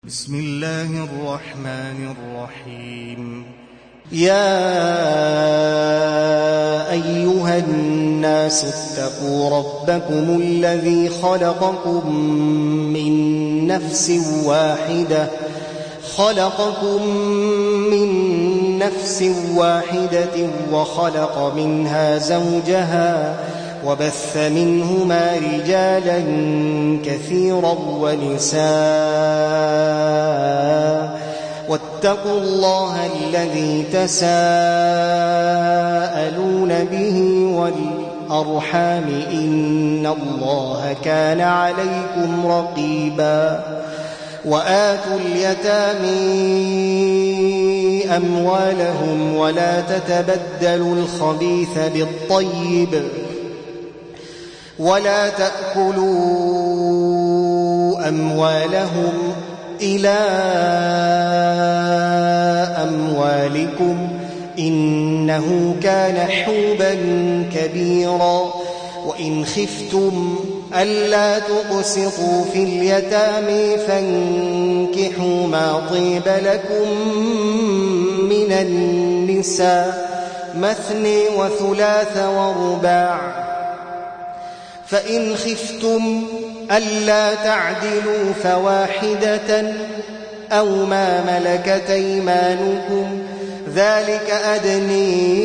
بسم الله الرحمن الرحيم. يا أيها الناس اتقوا ربكم الذي خلقكم من نفس واحدة وخلق منها زوجها وبث منهما رجالا كثيرا ونساء واتقوا الله الذي تساءلون به والأرحام إن الله كان عليكم رقيبا. وآتوا اليتامى أموالهم ولا تتبدلوا الخبيث بالطيب ولا تأكلوا أموالهم إلى أموالكم إنه كان حوبا كبيرا. وإن خفتم ألا تقسطوا في اليتامى فانكحوا ما طيب لكم من النساء مثني وثلاث ورباع. فإن خفتم ألا تعدلوا فواحدة أو ما ملكت أيمانكم ذلك أدني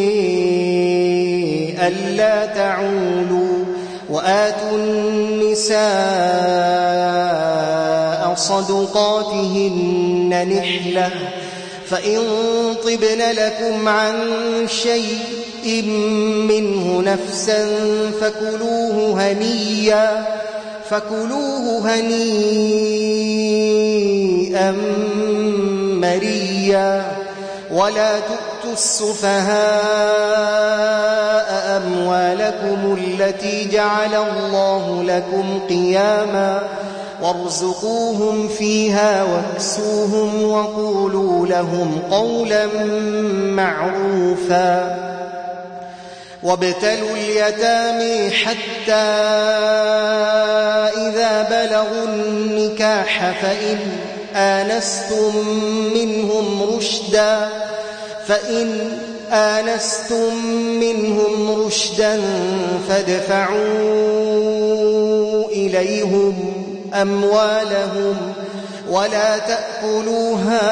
ألا تعولوا. وآتوا النساء صدقاتهن نحلة فإن طبن لكم عن شيء منه نفسا فكلوه هنيئا مريا. ولا تؤتوا السفهاء أموالكم التي جعل الله لكم قياما وارزقوهم فيها واكسوهم وقولوا لهم قولا معروفا. وابتلوا اليتامى حتى إذا بلغوا النكاح فإن آنستم منهم رشدا فادفعوا إليهم أموالهم ولا تأكلوها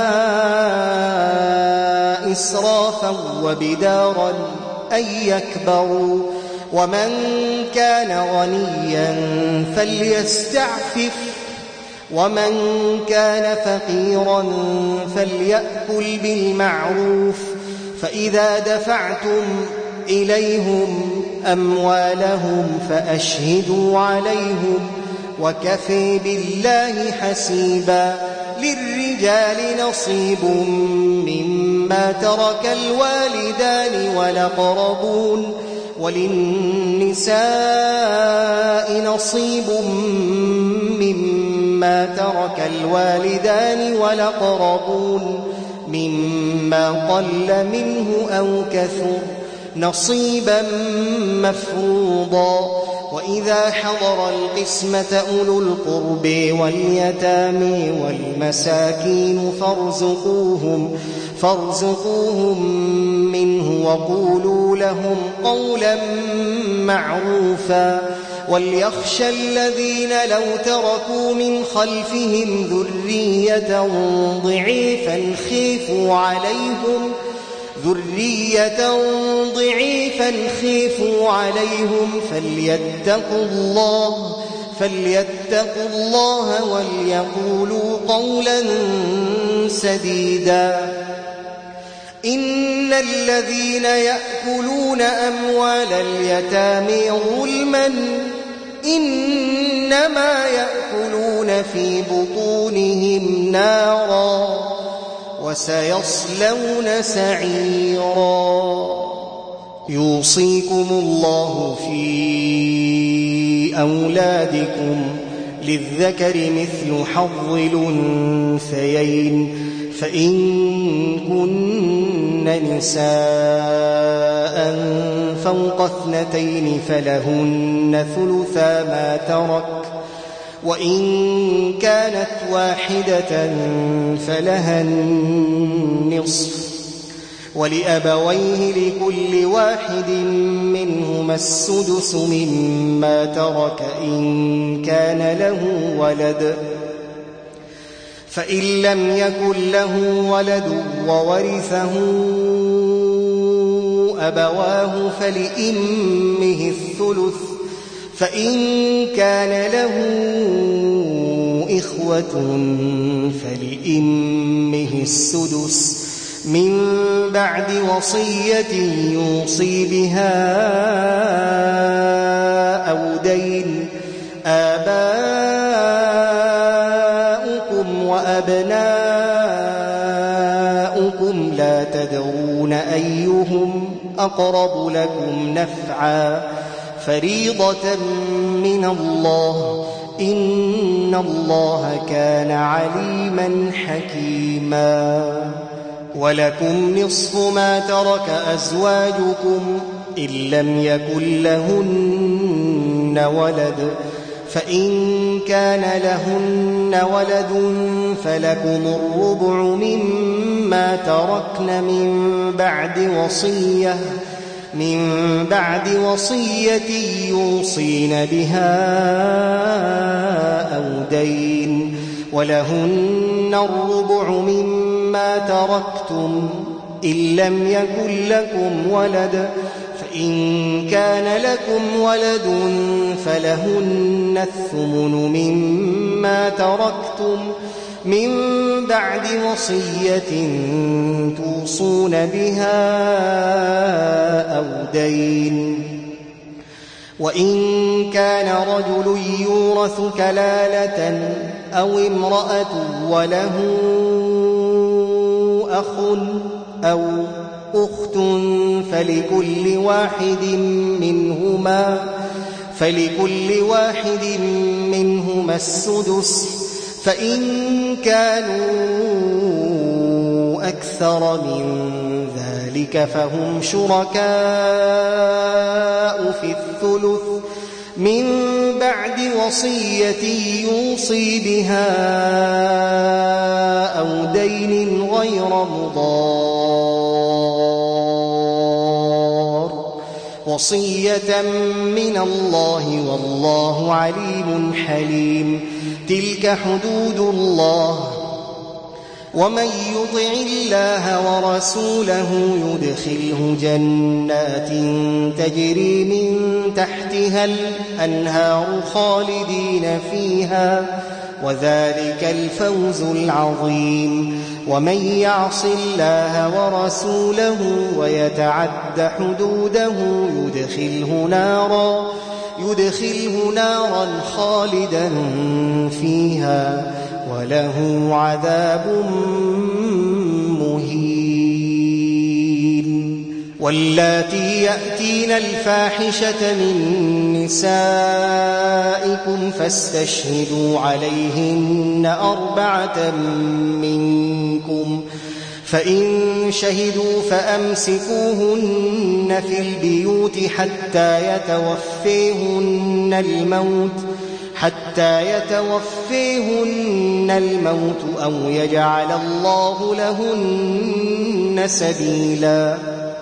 إسرافا وبدارا أن يكبروا. ومن كان غنيا فليستعفف ومن كان فقيرا فليأكل بالمعروف. فإذا دفعتم إليهم أموالهم فأشهدوا عليهم وكفى بالله حسيبا. للرجال نصيب مما ترك الوالدان والأقربون وللنساء نصيب مما ترك الوالدان والأقربون مما قل منه أو كثر نصيبا مفروضا. وإذا حضر القسمة أولو القرب واليتامى والمساكين فارزقوهم منه وقولوا لهم قولا معروفا. وليخشى الذين لو تركوا من خلفهم ذرية ضعيفا خيفوا عليهم فليتقوا الله وليقولوا قولا سديدا. إن الذين يأكلون أموال اليتامى ظلما إنما يأكلون في بطونهم نارا وسيصلون سعيرا. يوصيكم الله في أولادكم للذكر مثل حظ الأنثيين فإن كن نساء فوق 2 فلهن ثلثا ما ترك وإن كانت واحدة فلها النصف، ولأبويه لكل واحد منهما السدس مما ترك إن كان له ولد، فإن لم يكن له ولد وورثه أبواه فلأمه الثلث، فإن كان له إخوة فلأمه السدس من بعد وصية يوصي بها أو دين. آباؤكم وأبناؤكم لا تدرون أيهم أقرب لكم نفعا، فريضة من الله، إن الله كان عليما حكيما. ولكم نصف ما ترك أزواجكم إن لم يكن لهن ولد، فإن كان لهن ولد فلكم الربع مما تركن من بعد وصية يوصين بها أو دين. ولهن الربع مما تركتم إن لم يكن لكم ولد، فإن كان لكم ولد فلهن الثمن مما تركتم من بعد وصية توصون بها أو دين. وإن كان رجل يورث كلالة أو امرأة وله أخ أو أخت فلكل واحد منهما السدس، فإن كانوا أكثر من ذلك فهم شركاء في الثلث من بعد وصية يوصي بها أو دين غير مضار، وصية من الله والله عليم حليم. تلك حدود الله، ومن يطع الله ورسوله يدخله جنات تجري من تحتها الأنهار خالدين فيها، وذلك الفوز العظيم. ومن يعص الله ورسوله ويتعد حدوده يدخله نارا خالدا فيها وله عذاب مهين. واللاتي يأتين الفاحشة من نسائكم فاستشهدوا عليهن 4 منكم، فإن شهدوا فأمسكوهن في البيوت حتى يتوفيهن الموت أو يجعل الله لهن سبيلا.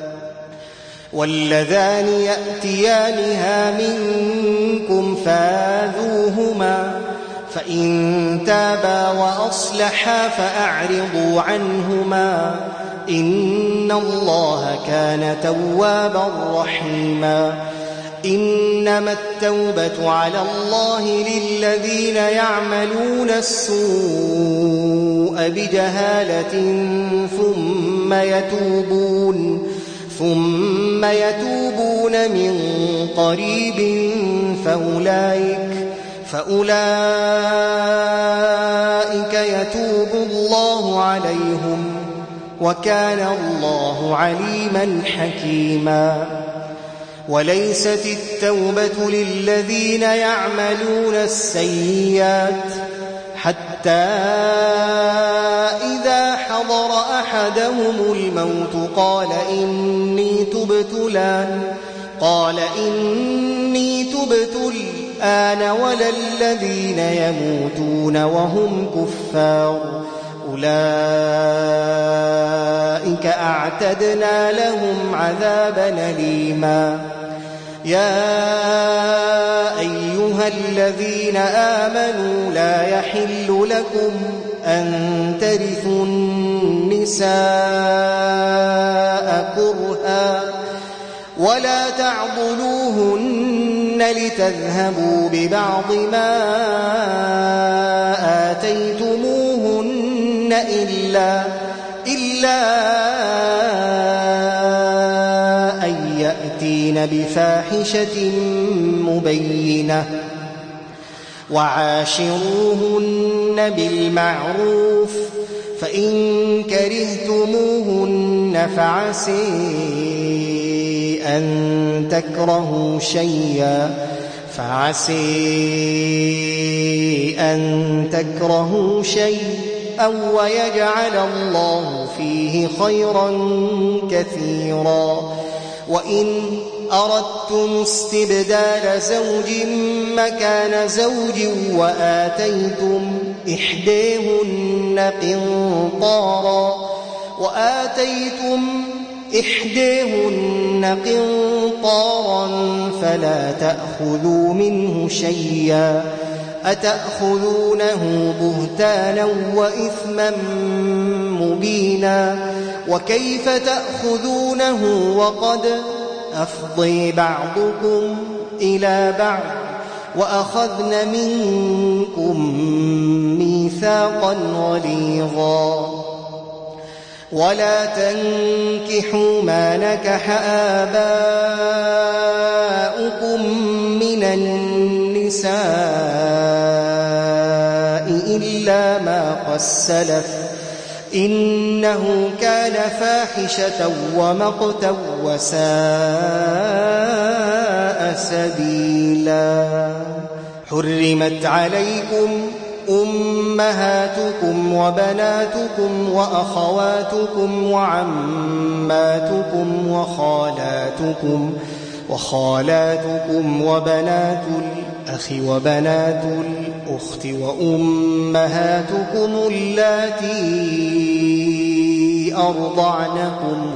واللذان يأتيانها منكم فآذوهما، فإن تابا وأصلحا فأعرضوا عنهما، إن الله كان توابا رحيما. إنما التوبة على الله للذين يعملون السوء بجهالة ثم يتوبون من قريب فأولئك يتوب الله عليهم، وكان الله عليما حكيما. وليست التوبة للذين يعملون السيئات حتى إذا حضر أحدهم الموت قال إني تبت الآن ولا الذين يموتون وهم كفار أولئك أعتدنا لهم عذابا أليما يا أيها الذين آمنوا لا يحل لكم أن ترثوا النساء كرها ولا تعضلوهن لتذهبوا ببعض ما آتيتموهن إلا أن يأتين بفاحشة مبينة وعاشروهن بالمعروف فإن كرهتموهن فعسي أن تكرهوا شيئا ويجعل الله فيه خيرا كثيرا وإن أردتم استبدال زوج مكان زوج وآتيتم إحداهن قنطارا فلا تأخذوا منه شيئا أتأخذونه بهتانا وإثما مبينا وكيف تأخذونه وقد أفضي بعضكم إلى بعض وأخذن منكم ميثاقا غليظا ولا تنكحوا ما نكح آباؤكم من النساء إلا ما قد سلف إنه كان فاحشة ومقتا وساء سبيلا حرمت عليكم أمهاتكم وبناتكم وأخواتكم وعماتكم وخالاتكم وبنات الأخ وبنات الأخت وأمهاتكم اللاتي أرضعنكم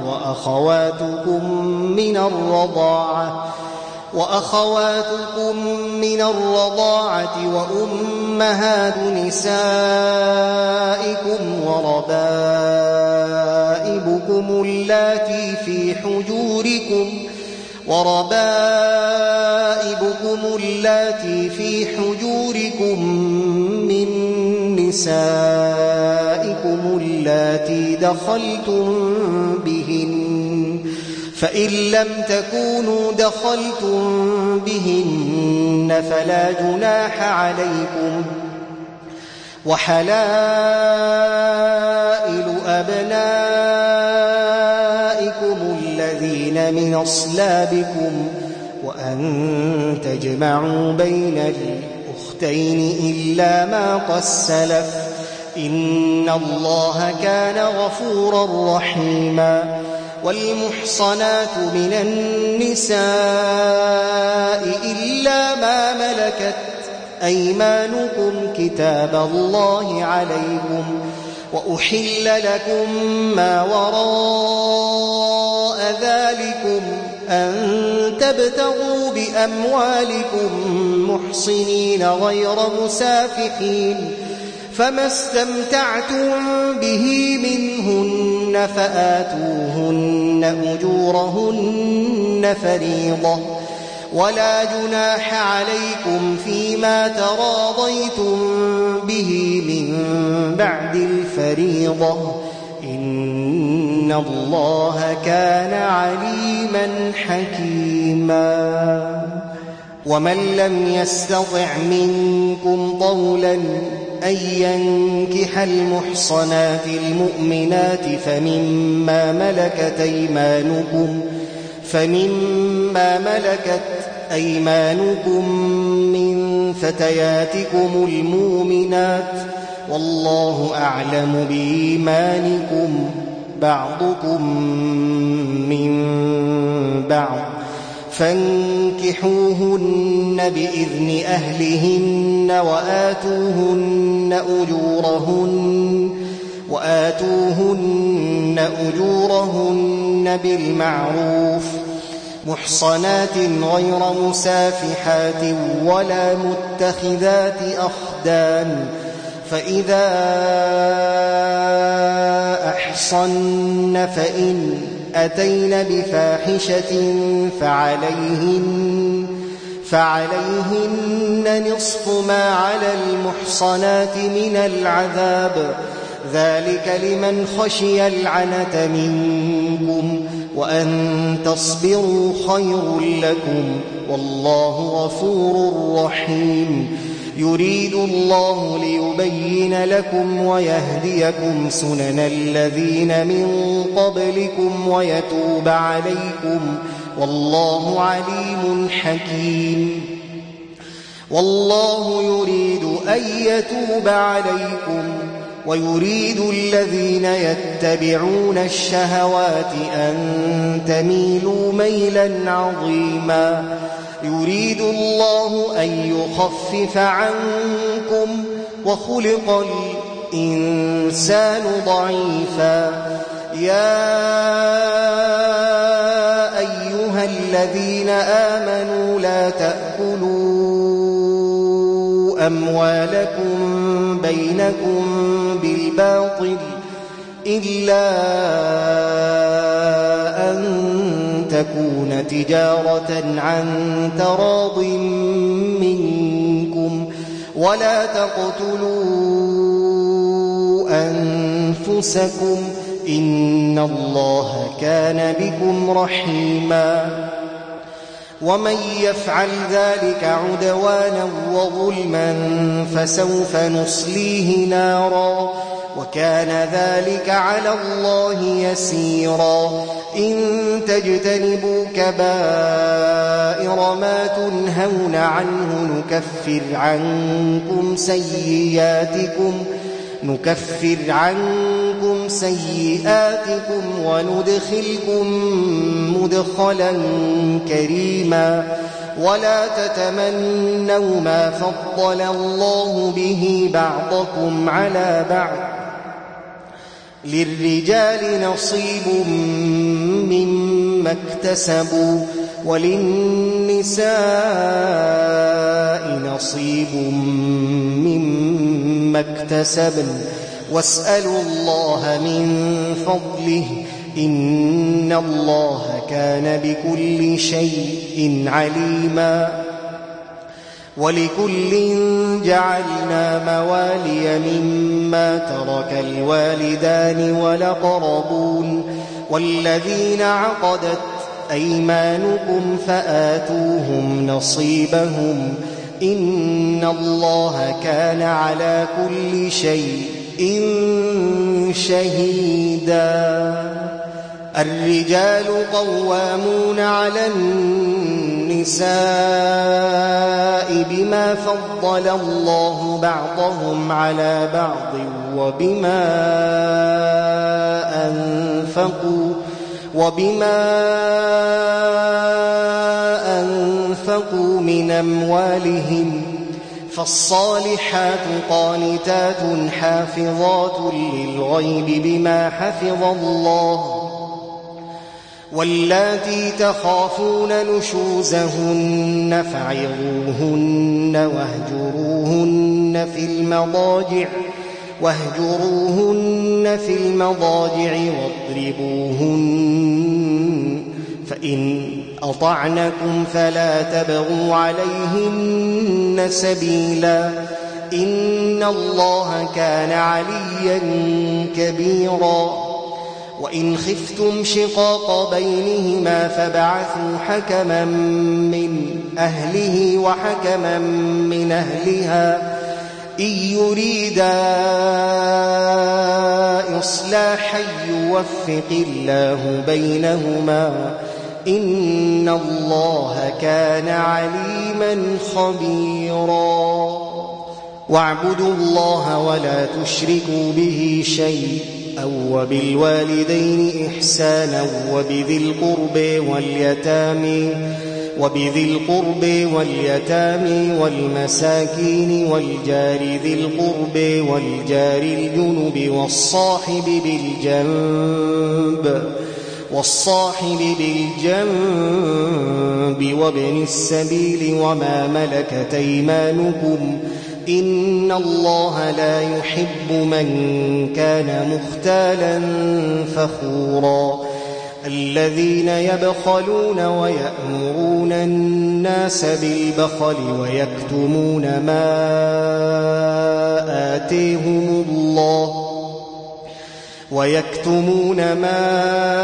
وأخواتكم من الرضاعة وأمهات نسائكم وربائبكم اللاتي في حجوركم من نسائكم اللاتي دخلتم بهن فإن لم تكونوا دخلتم بهن فلا جناح عليكم وحلائل أبنائكم الذين من أصلابكم وأن تجمعوا بين الأختين إلا ما قد سلف إن الله كان غفورا رحيما والمحصنات من النساء إلا ما ملكت أيمانكم كتاب الله عليكم وأحل لكم ما وراء ذلكم أن تبتغوا بأموالكم محصنين غير مسافحين فما استمتعتم به منهن فآتوهن أجورهن فريضة ولا جناح عليكم فيما تراضيتم به من بعد الفريضة إن الله كان عليما حكيما ومن لم يستطع منكم طولا أن ينكح المحصنات المؤمنات فمما ملكت أيمانكم من فتياتكم المؤمنات والله أعلم بإيمانكم بعضكم من بعض فانكحوهن بإذن أهلهن وآتوهن أجورهن بالمعروف محصنات غير مسافحات ولا متخذات أخدان فإذا أحصن فإن أتين بفاحشة فعليهن نصف ما على المحصنات من العذاب ذلك لمن خشي العنة منكم وأن تصبروا خير لكم والله غفور رحيم يريد الله ليبين لكم ويهديكم سنن الذين من قبلكم ويتوب عليكم والله عليم حكيم والله يريد أن يتوب عليكم ويريد الذين يتبعون الشهوات أن تميلوا ميلا عظيما يريد الله أن يخفف عنكم وخلق الإنسان ضعيفا يا أيها الذين آمنوا لا تأكلوا أموالكم بينكم بالباطل إلا أن تكون تجارة عن تراض منكم ولا تقتلوا أنفسكم إن الله كان بكم رحيما ومن يفعل ذلك عدوانا وظلما فسوف نصليه نارا وكان ذلك على الله يسيرا إن تجتنبوا كبائر ما تنهون عنه نكفر عنكم سيئاتكم وندخلكم مدخلا كريما ولا تتمنوا ما فضل الله به بعضكم على بعض للرجال نصيب مما اكتسبوا وللنساء نصيب مما اكتسبن واسألوا الله من فضله إن الله كان بكل شيء عليما ولكل جعلنا موالي مما ترك الوالدان والأقربون والذين عقدت أيمانكم فآتوهم نصيبهم إن الله كان على كل شيء شهيدا الرجال قوامون على النساء بما فضل الله بعضهم على بعض وبما أنفقوا من أموالهم فالصالحات قانتات حافظات للغيب بما حفظ الله واللاتي تخافون نشوزهن فعظوهن واهجروهن في المضاجع واضربوهن فإن أطعنكم فلا تبغوا عليهن سبيلا إن الله كان عليا كبيرا وإن خفتم شقاق بينهما فابعثوا حكما من أهله وحكما من أهلها إن يريدا إصلاحا يوفق الله بينهما إن الله كان عليما خبيرا واعبدوا الله ولا تشركوا به شيئا وبالوالدين إحسانا وبذي القرب وبذي القرب واليتامى والمساكين والجار ذي القرب والجار الجنب والصاحب بالجنب وابن السبيل وما ملكت أيمانكم إن الله لا يحب من كان مختالا فخورا الذين يبخلون ويأمرون الناس بالبخل ويكتمون ما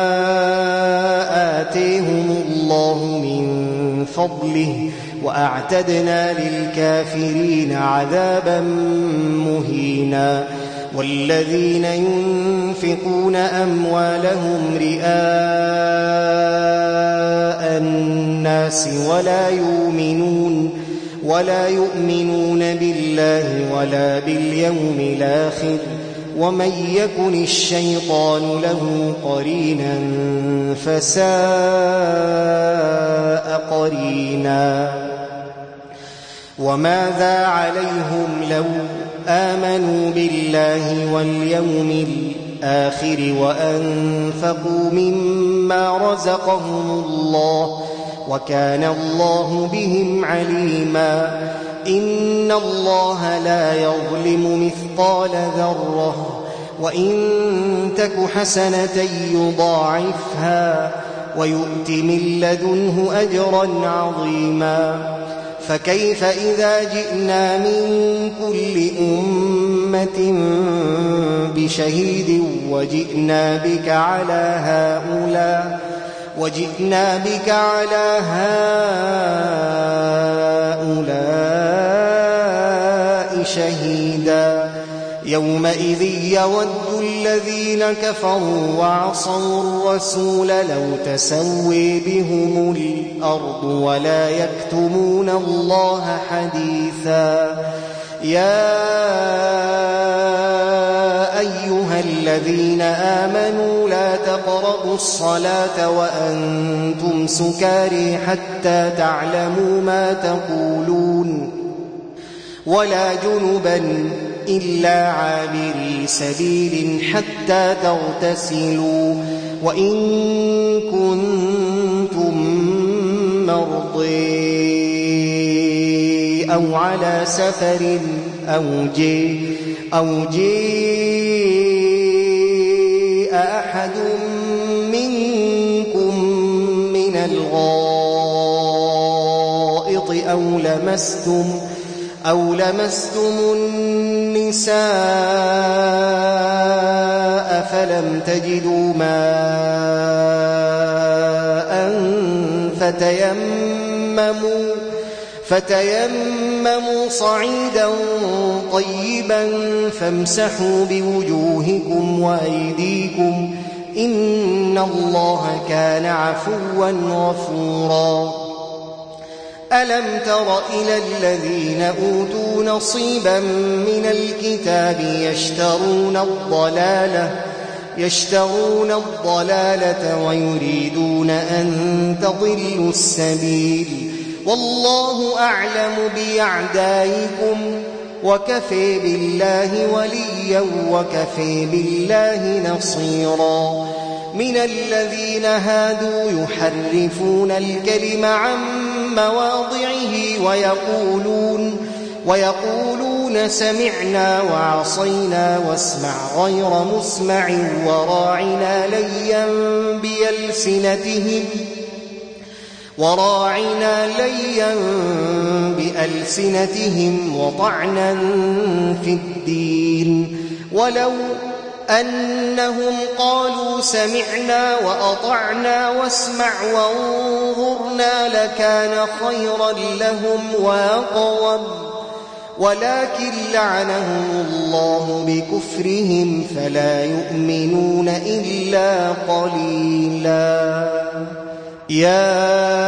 آتيهم الله من فضله وأعتدنا للكافرين عذابا مهينا والذين ينفقون أموالهم رئاء الناس ولا يؤمنون بالله ولا باليوم الآخر ومن يكن الشيطان له قرينا فساء قرينا وماذا عليهم لو آمنوا بالله واليوم الآخر وأنفقوا مما رزقهم الله وكان الله بهم عليما إن الله لا يظلم مثقال ذرة وإن تك حسنة يضاعفها ويؤت من لدنه أجرا عظيما فكيف إذا جئنا من كل أمة بشهيد وجئنا بك على هؤلاء شهيدا يومئذ يود الذين كفروا وعصوا الرسول لو تسوي بهم الأرض ولا يكتمون الله حديثا يا أيها الذين آمنوا لا تقربوا الصلاة وأنتم سكارى حتى تعلموا ما تقولون ولا جنبا إلا عابري سبيل حتى تغتسلوا وإن كنتم مرضى أو على سفر أو جاء أحد منكم من الغائط أو لمستم النساء فلم تجدوا ماء فتيمموا صعيدا طيبا فامسحوا بوجوهكم وأيديكم إن الله كان عفوا غفورا ألم تر إلى الذين أوتوا نصيبا من الكتاب يشترون الضلالة ويريدون أن تضلوا السبيل والله أعلم بأعدائكم وكفى بالله وليا وكفى بالله نصيرا من الذين هادوا يحرفون الكلم عن مواضعه ويقولون سمعنا وعصينا واسمع غير مسمع وراعنا ليا بألسنتهم وطعنا في الدين ولو أنهم قالوا سمعنا وأطعنا واسمع وانظرنا لكان خيرا لهم وأقوم ولكن لعنهم الله بكفرهم فلا يؤمنون إلا قليلا يا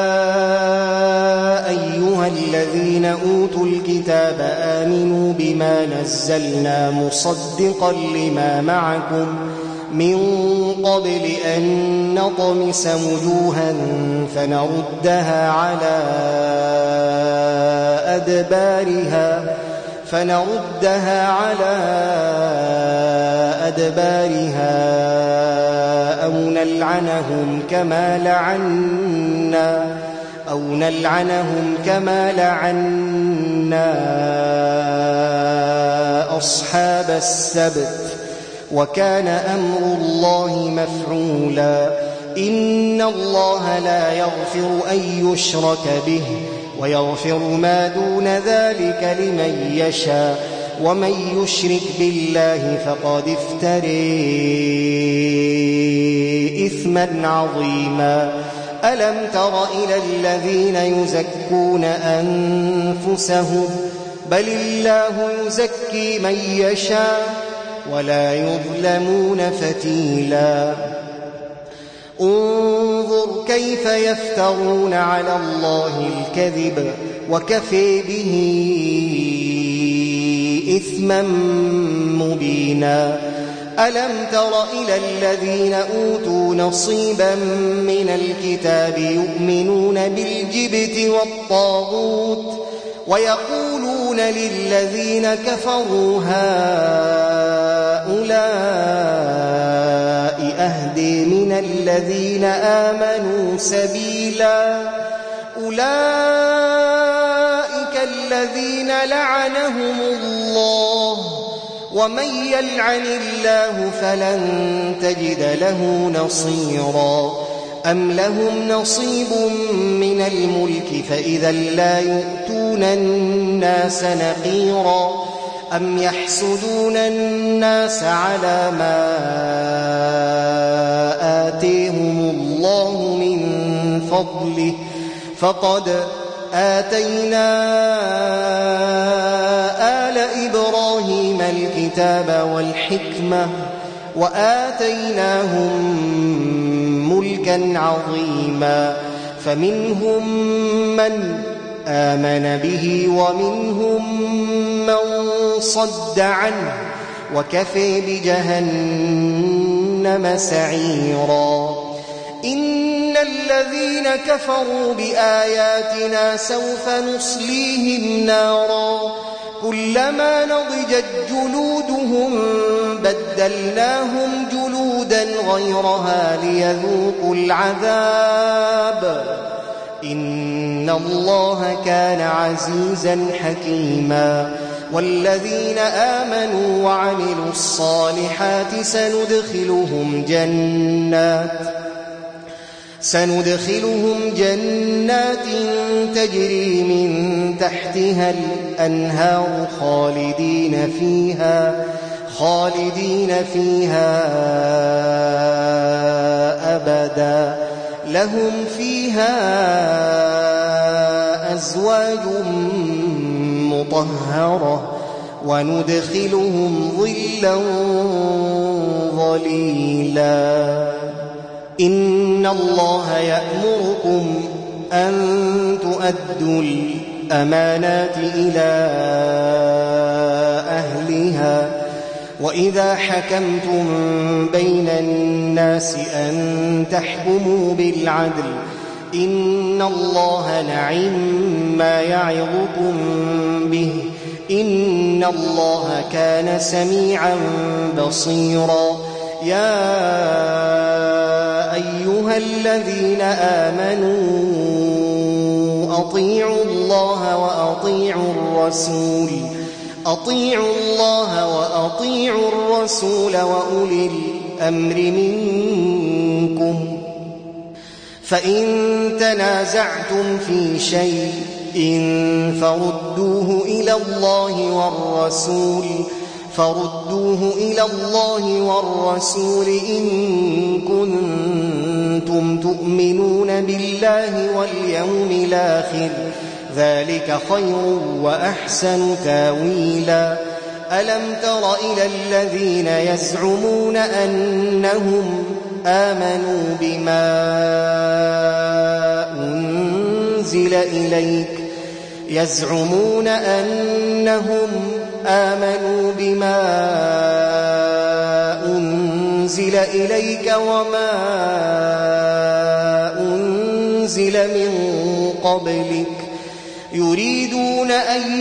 أيها الذين أوتوا الكتاب آمنوا بما نزلنا من قبل أن نطمس وجوها فنردها على أدبارها أو نلعنهم كما لعنا أصحاب السبت وكان أمر الله مفعولا إن الله لا يغفر أن يشرك به ويغفر ما دون ذلك لمن يشاء ومن يشرك بالله فقد افترى إثما عظيما ألم تر إلى الذين يزكون أنفسهم بل الله يزكي من يشاء ولا يظلمون فتيلا انظر كيف يفترون على الله الكذب وكفى به إثما مبينا ألم تر إلى الذين أوتوا نصيبا من الكتاب يؤمنون بالجبت والطاغوت ويقولون للذين كفروا هؤلاء أهدي من الذين آمنوا سبيلا أولئك الذين لعنهم الله ومن يلعن الله فلن تجد له نصيرا أم لهم نصيب من الملك فإذا لا يؤتون الناس نقيرا أم يحسدون الناس على ما آتيهم الله من فضله فقد آتينا آل إبراهيم الكتاب والحكمة وآتيناهم ملكا عظيما فمنهم من آمن به ومنهم من صد عنه وكفى بجهنم سعيرا إن الذين كفروا بآياتنا سوف نصليهم نارا كلما نضجت جلودهم بدلناهم جلودا غيرها ليذوقوا العذاب إن الله كان عزيزا حكيما والذين آمنوا وعملوا الصالحات سندخلهم جنات تجري من تحتها الأنهار خالدين فيها أبدا لهم فيها أزواج مطهرة وندخلهم ظلا ظليلا إن الله يأمركم أن تؤدوا الأمانات إلى أهلها وإذا حكمتم بين الناس أن تحكموا بالعدل إن الله نعم يعظكم به إن الله كان سميعا بصيرا يا أيها الذين آمنوا أطيعوا الله وأطيعوا الرسول وأولي الأمر منكم فإن تنازعتم في شيء فردوه إلى الله والرسول إن كنتم تؤمنون بالله واليوم الآخر ذلك خير وأحسن تاويلا ألم تر إلى الذين يزعمون أنهم آمنوا بما أنزل أنزل إليك وما أنزل من قبلك يريدون أن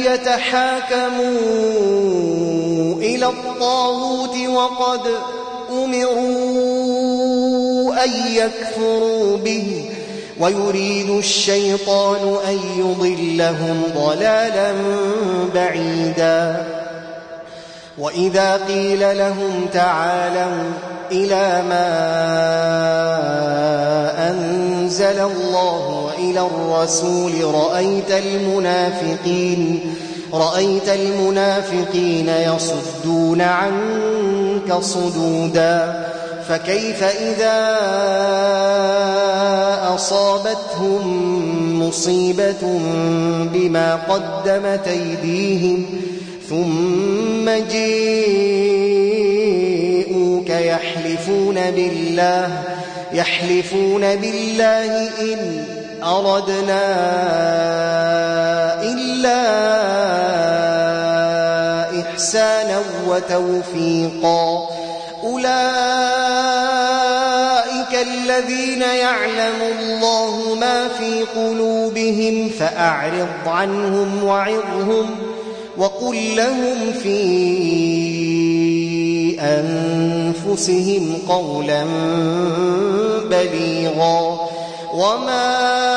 يتحاكموا إلى الطاغوت وقد أمروا أن يكفروا به ويريد الشيطان أن يضلهم ضلالا بعيدا وإذا قيل لهم تعالوا إلى ما أنزل الله وإلى الرسول رأيت المنافقين يصدون عنك صدودا فكيف إذا أصابتهم مصيبة بما قدمت أيديهم ثم جاءوك يحلفون بالله إن أردنا إلا إحسانا وتوفيقا أولئك الذين يعلم الله ما في قلوبهم فأعرض عنهم وعظهم وقل لهم في أنفسهم قولا بليغا وما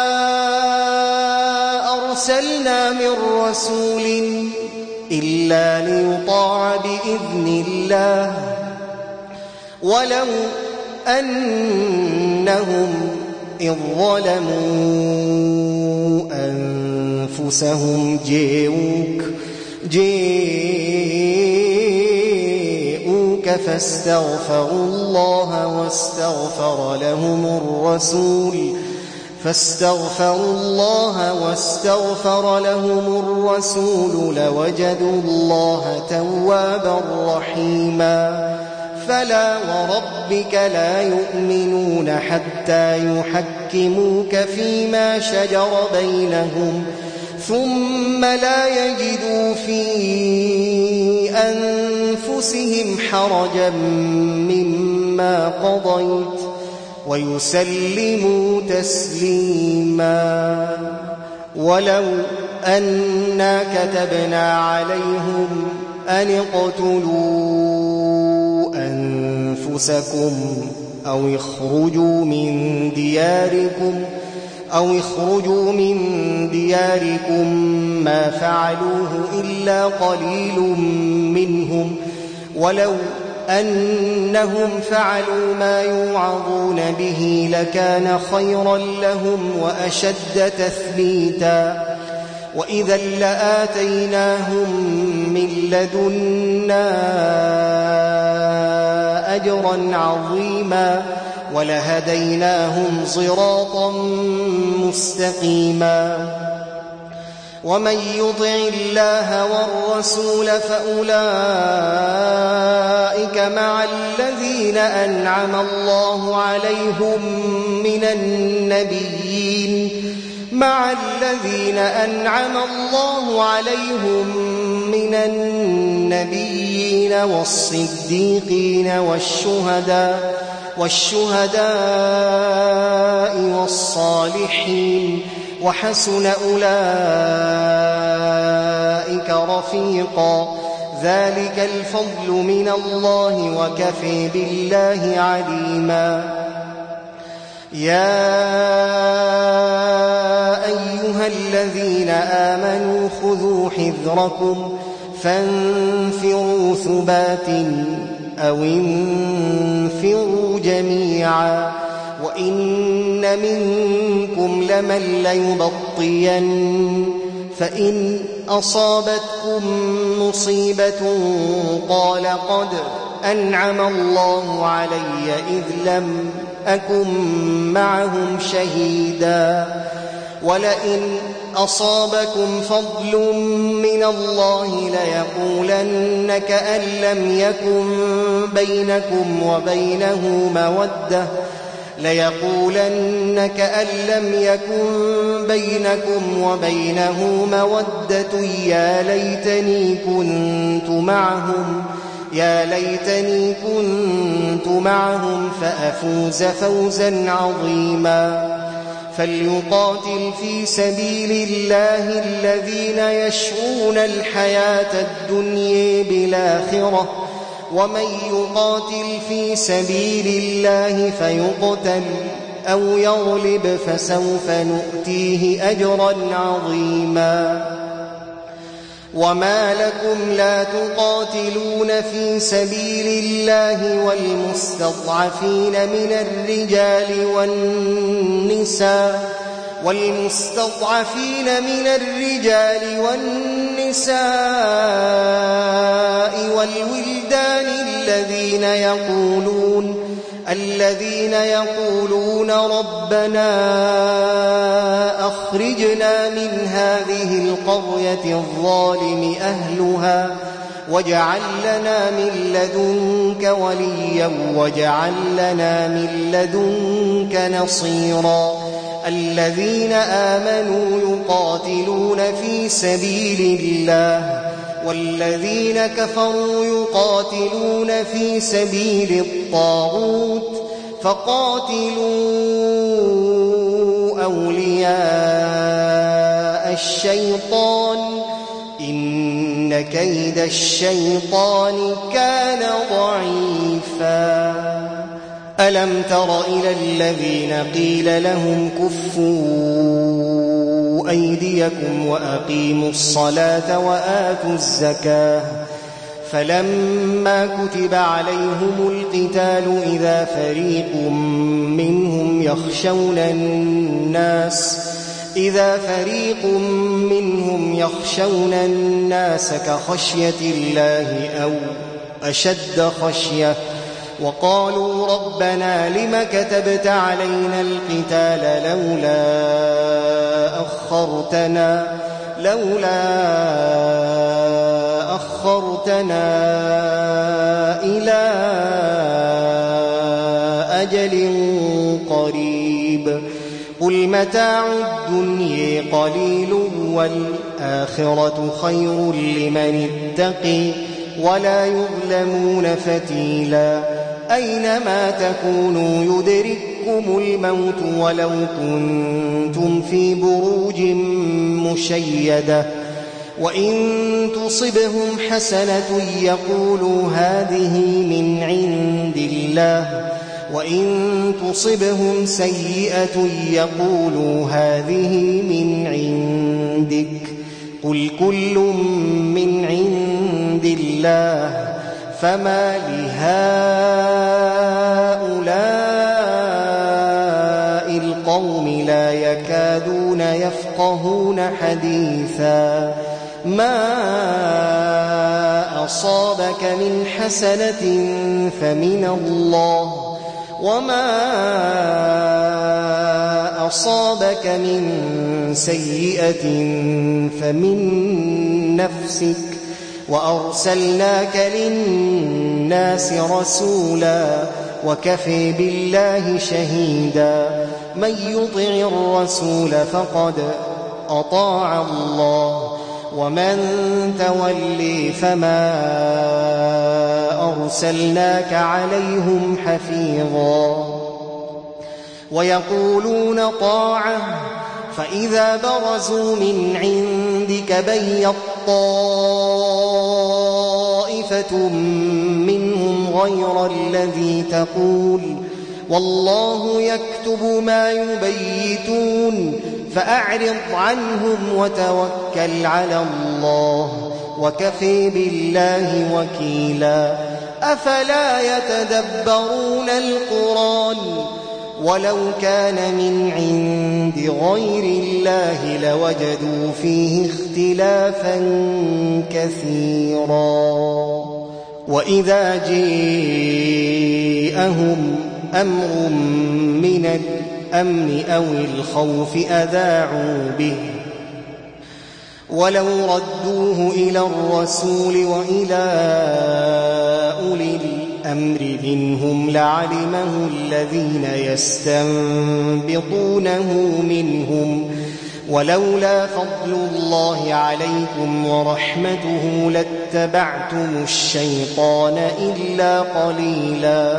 أرسلنا من رسول إلا ليطاع بإذن الله ولو أنهم إذ ظلموا أنفسهم جاءوك فاستغفروا الله واستغفر لهم الرسول لوجدوا الله توابا رحيما فلا وربك لا يؤمنون حتى يحكموك فيما شجر بينهم ثم لا يجدوا في أنفسهم حرجا مما قضيت ويسلموا تسليما ولو أنا كتبنا عليهم أن اقتلوا أنفسكم أو اخرجوا من دياركم ما فعلوه إلا قليل منهم ولو أنهم فعلوا ما يوعظون به لكان خيرا لهم وأشد تثبيتا وإذا لآتيناهم من لدنا أجرا عظيما ولهديناهم صراطا مستقيما ومن يطع الله والرسول فأولئك مع الذين أنعم الله عليهم من النبيين والصديقين والشهداء والصالحين وحسن أولئك رفيقا ذلك الفضل من الله وكفى بالله عليما يا أيها الذين آمنوا خذوا حذركم فانفروا ثبات أو انفروا جميعا وإن منكم لمن ليبطين فإن أصابتكم مصيبة قال قد أنعم الله علي إذ لم أكن معهم شهيدا ولئن أصابكم فضل من الله ليقولن كأن لم يكن بينكم وبينه مودة يا ليتني كنت معهم يا ليتني كنت معهم فأفوز فوزا عظيما فليقاتل في سبيل الله الذين يشرون الحياة الدنيا بالآخرة ومن يقاتل في سبيل الله فيقتل أو يغلب فسوف نؤتيه أجرا عظيما وما لكم لا تقاتلون في سبيل الله والمستضعفين من الرجال والنساء والولدان الذين يقولون ربنا أخرجنا من هذه القرية الظالم أهلها واجعل لنا من لدنك وليا واجعل لنا من لدنك نصيرا الذين آمنوا يقاتلون في سبيل الله والذين كفروا يقاتلون في سبيل الطاغوت فقاتلوا أولياء الشيطان إن كيد الشيطان كان ضعيفا ألم تر إلى الذين قيل لهم كفوا أيديكم وأقيموا الصلاة وآتوا الزكاة فلما كتب عليهم القتال إذا فريق منهم يخشون الناس كخشية الله أو أشد خشية وقالوا ربنا لم كتبت علينا القتال لولا أخرتنا إلى أجل قريب قل متاع الدنيا قليل والآخرة خير لمن اتقي ولا يظلمون فتيلا أينما تكونوا يدرككم الموت ولو كنتم في بروج مشيدة وإن تصبهم حسنة يقولوا هذه من عند الله وإن تصبهم سيئة يقولوا هذه من عندك قل كل من عند الله فما لهؤلاء القوم لا يكادون يفقهون حديثا ما أصابك من حسنة فمن الله وما أصابك من سيئة فمن نفسك وأرسلناك للناس رسولا وكفى بالله شهيدا من يطع الرسول فقد أطاع الله ومن تولي فما أرسلناك عليهم حفيظا ويقولون طاعة فإذا برزوا من عندك بيت طائفة منهم غير الذي تقول والله يكتب ما يبيتون فأعرض عنهم وتوكل على الله وكفى بالله وكيلا أفلا يتدبرون القرآن ولو كان من عند غير الله لوجدوا فيه اختلافا كثيرا وإذا جاءهم أمر من الأمن أو الخوف أذاعوا به ولو ردوه إلى الرسول وإلى أولي الأمر منهم لعلمه الذين يستنبطونه منهم ولولا فضل الله عليكم ورحمته لاتبعتم الشيطان إلا قليلا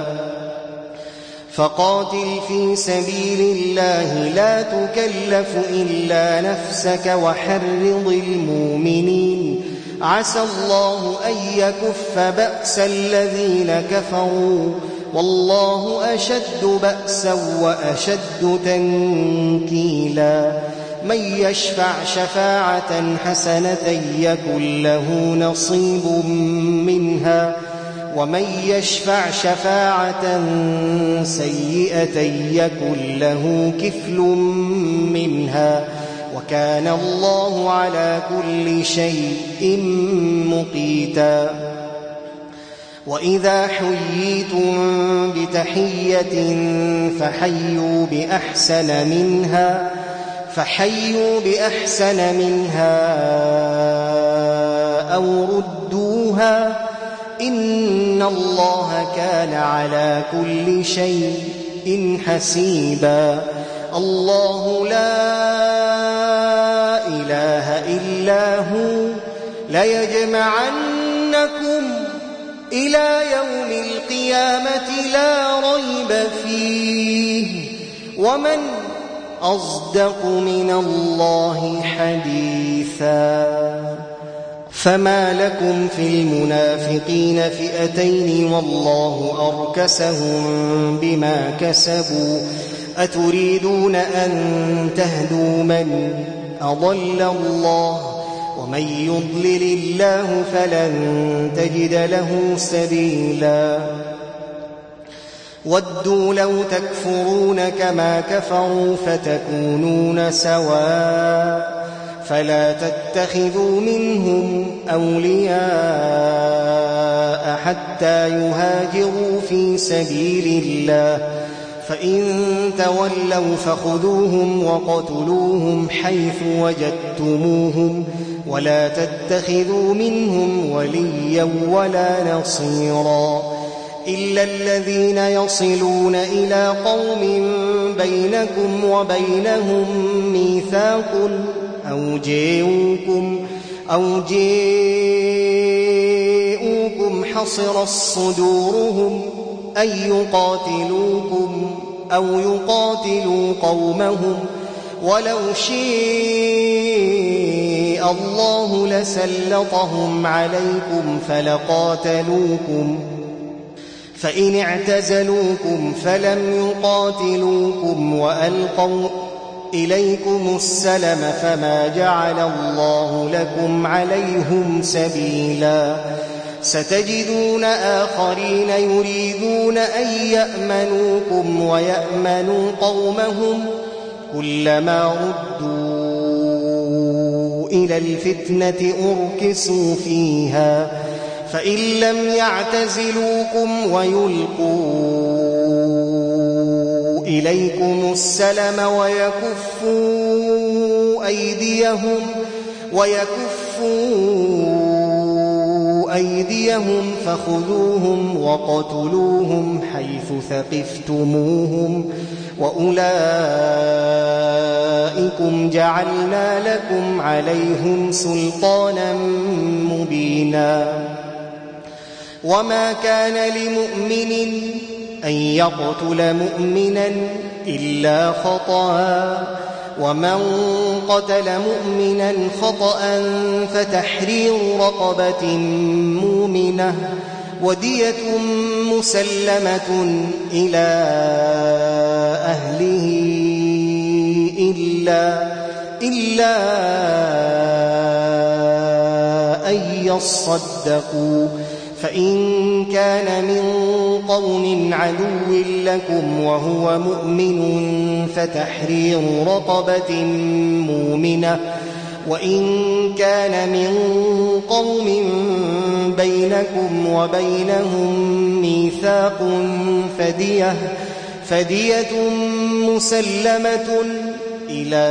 فقاتل في سبيل الله لا تكلف إلا نفسك وحرض المؤمنين عسى الله أن يكف بأس الذين كفروا والله أشد بأسا وأشد تنكيلا من يشفع شفاعة حسنة يكن له نصيب منها ومن يشفع شفاعة سيئة يكن له كفل منها وكان الله على كل شيء مقيتا وإذا حييتم بتحية فحيوا بأحسن منها أو ردوها إن الله كان على كل شيء حسيبا الله لا إله إلا هو ليجمعنكم إلى يوم القيامة لا ريب فيه ومن أصدق من الله حديثا فما لكم في المنافقين فئتين والله أركسهم بما كسبوا أتريدون أن تهدوا من أضل الله ومن يضلل الله فلن تجد له سبيلا ودوا لو تكفرون كما كفروا فتكونون سواء فلا تتخذوا منهم أولياء حتى يهاجروا في سبيل الله فإن تولوا فخذوهم وقتلوهم حيث وجدتموهم ولا تتخذوا منهم وليا ولا نصيرا إلا الذين يصلون إلى قوم بينكم وبينهم ميثاق أو جاءوكم حصرت صدورهم أن يقاتلوكم أو يقاتلوا قومهم ولو شاء الله لسلطهم عليكم فلقاتلوكم فإن اعتزلوكم فلم يقاتلوكم وألقوا إليكم السلم فما جعل الله لكم عليهم سبيلا ستجدون آخرين يريدون أن يأمنوكم ويأمنوا قومهم كلما ردوا إلى الفتنة أركسوا فيها فإن لم يعتزلوكم ويلقوا إليكم السلم ويكفوا أيديهم فخذوهم وقتلوهم حيث ثقفتموهم وأولئكم جعلنا لكم عليهم سلطانا مبينا وما كان لمؤمن أن يقتل مؤمنا إلا خطأ ومن قتل مؤمنا خطأ فتحرير رقبة مؤمنة ودية مسلمة إلى أهله إلا أن يصدقوا فإن كان من قوم عدو لكم وهو مؤمن فتحرير رقبة مؤمنة وإن كان من قوم بينكم وبينهم ميثاق فدية مسلمة إلى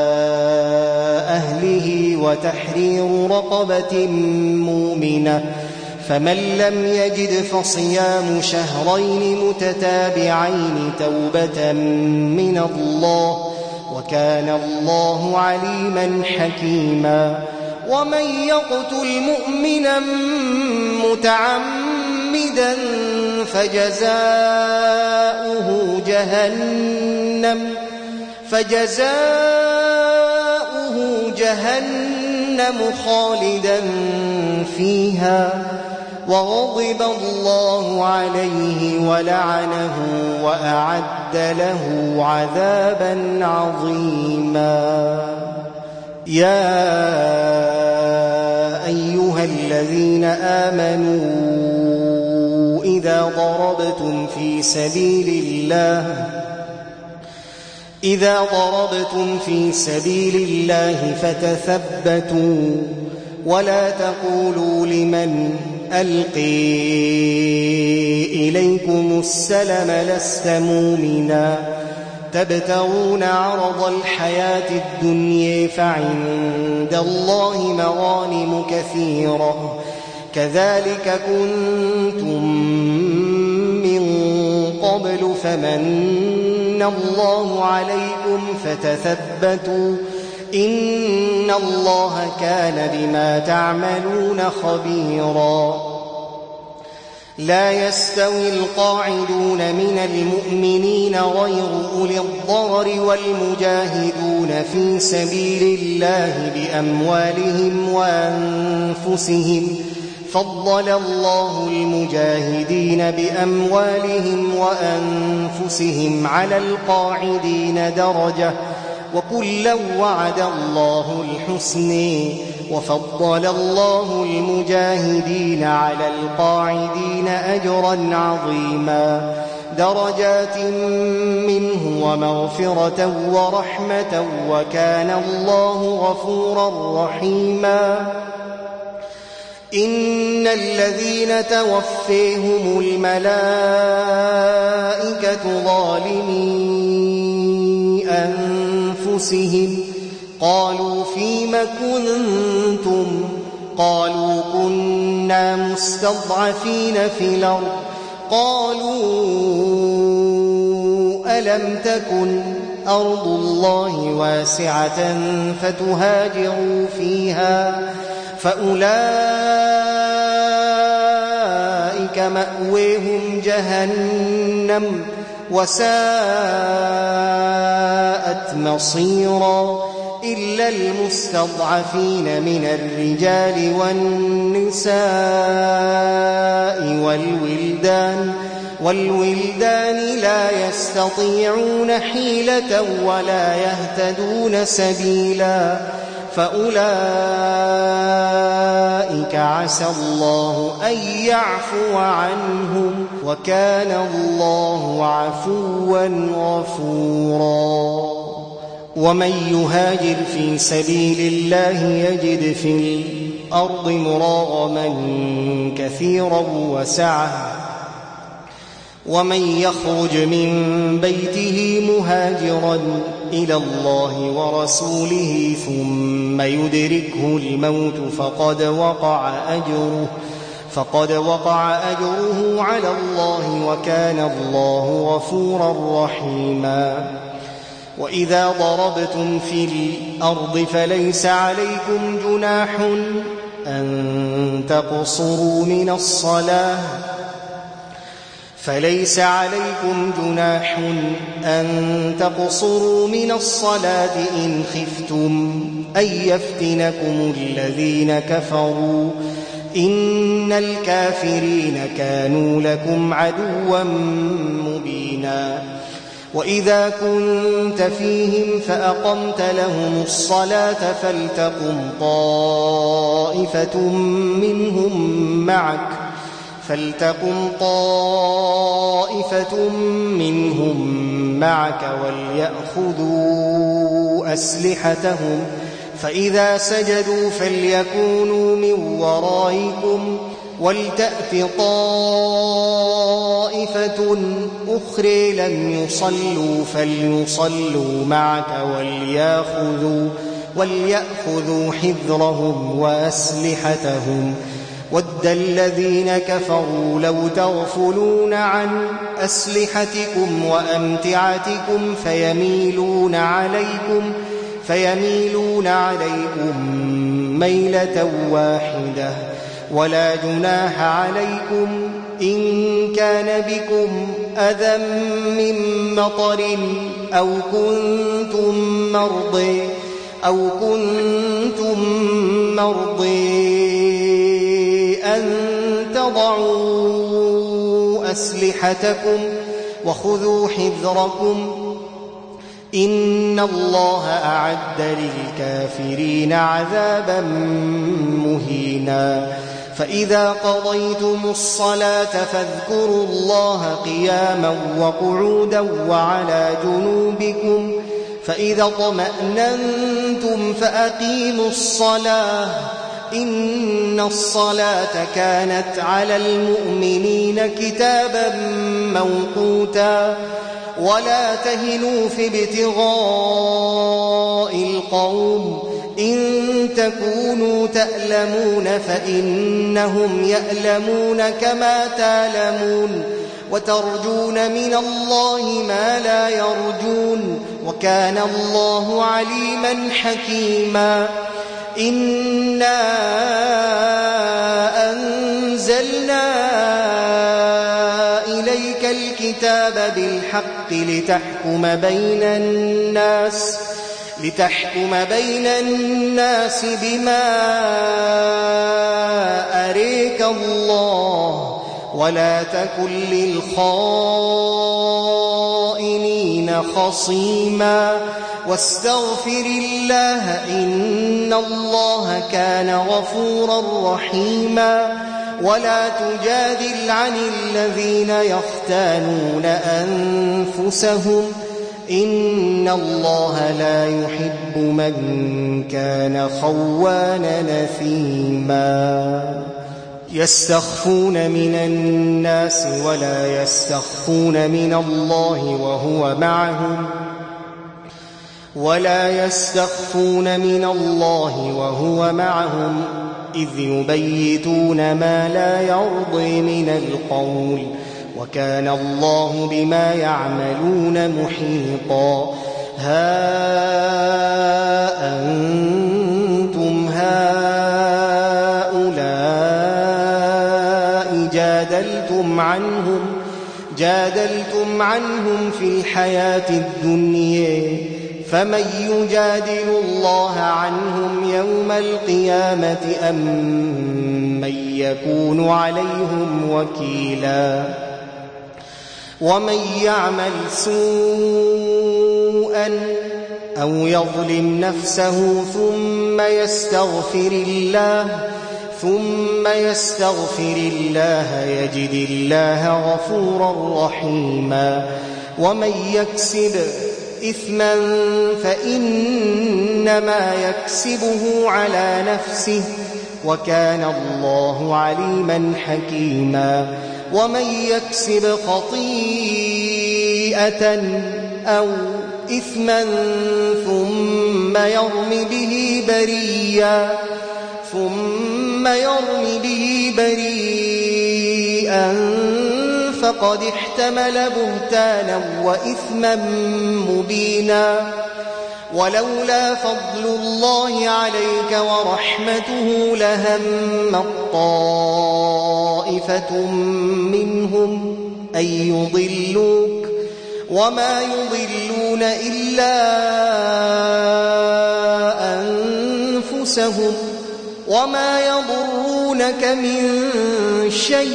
أهله وتحرير رقبة مؤمنة فمن لم يجد فصيام شهرين متتابعين توبة من الله وكان الله عليما حكيما ومن يقتل مؤمنا متعمدا فجزاؤه جهنم خالدا فيها وغضب الله عليه ولعنه وأعد له عذابا عظيما يا أيها الذين آمنوا إذا ضربتم في سبيل الله فتثبتوا ولا تقولوا لمن ألقي إليكم السلم لست مؤمنا تبتغون عرض الحياة الدنيا فعند الله مغانم كثيرة كذلك كنتم من قبل فمن الله عليكم فتثبتوا إن الله كان بما تعملون خبيرا لا يستوي القاعدون من المؤمنين غير أولي الضرر والمجاهدون في سبيل الله بأموالهم وأنفسهم فضل الله المجاهدين بأموالهم وأنفسهم على القاعدين درجة وكلا وعد الله الحسن وفضل الله المجاهدين على القاعدين أجرا عظيما درجات منه ومغفرة ورحمة وكان الله غفورا رحيما إن الذين توفيهم الملائكة ظالمي أنفسهم قالوا فيم كنتم قالوا كنا مستضعفين في الأرض قالوا ألم تكن أرض الله واسعة فتهاجروا فيها فأولئك مأويهم جهنم وساءت مصيرا إلا المستضعفين من الرجال والنساء والولدان لا يستطيعون حيلة ولا يهتدون سبيلا فأولئك عسى الله أن يعفو عنهم وكان الله عفوا غفورا ومن يهاجر في سبيل الله يجد في الأرض مراغما كثيرا وسعة ومن يخرج من بيته مهاجرا إلى الله ورسوله ثم يدركه الموت فقد وقع أجره على الله وكان الله غفورا رحيما وإذا ضربتم في الأرض فليس عليكم جناح أن تقصروا من الصلاة إن خفتم أن يفتنكم الذين كفروا إن الكافرين كانوا لكم عدوا مبينا وإذا كنت فيهم فأقمت لهم الصلاة فلتقم طائفة منهم معك وليأخذوا أسلحتهم فإذا سجدوا فليكونوا من ورائكم ولتأت طائفة أخرى لم يصلوا فليصلوا معك وليأخذوا حذرهم وأسلحتهم ود الذين كفروا لو تغفلون عن أسلحتكم وأمتعتكم فيميلون عليكم ميلة واحدة. ولا جناح عليكم إن كان بكم أذى من مطر أو كنتم مرضي أن تضعوا أسلحتكم وخذوا حذركم إن الله أعد للكافرين عذابا مهينا. فإذا قضيتم الصلاة فاذكروا الله قياما وقعودا وعلى جنوبكم فإذا اطمأننتم فأقيموا الصلاة إن الصلاة كانت على المؤمنين كتابا موقوتا. ولا تهنوا في ابتغاء القوم إن تكونوا تألمون فإنهم يألمون كما تألمون وترجون من الله ما لا يرجون وكان الله عليما حكيما. إنا أنزلنا إليك الكتاب بالحق لتحكم بين الناس بما أريك الله ولا تكن للخائنين خصيما واستغفر الله إن الله كان غفورا رحيما. ولا تجادل عن الذين يختانون أنفسهم إن الله لا يحب من كان خوانا نثيما. يستخفون من الناس ولا يستخفون من الله وهو معهم إذ يبيتون ما لا يرضي من القول وكان الله بما يعملون محيطا. ها أنتم هؤلاء جادلتم عنهم في الحياة الدنيا فمن يجادل الله عنهم يوم القيامة أم من يكون عليهم وكيلا. ومن يعمل سوءا أو يظلم نفسه ثم يستغفر الله يجد الله غفورا رحيما. ومن يكسب إثما فإنما يكسبه على نفسه وكان الله عليما حكيما. ومن يكسب خطيئة أو إثما ثم يرم به بريئا فقد احتمل بهتانا وإثما مبينا. ولولا فضل الله عليك ورحمته لهم طائفة منهم أن يضلوك وما يضلون إلا أنفسهم وما يضرونك من شيء.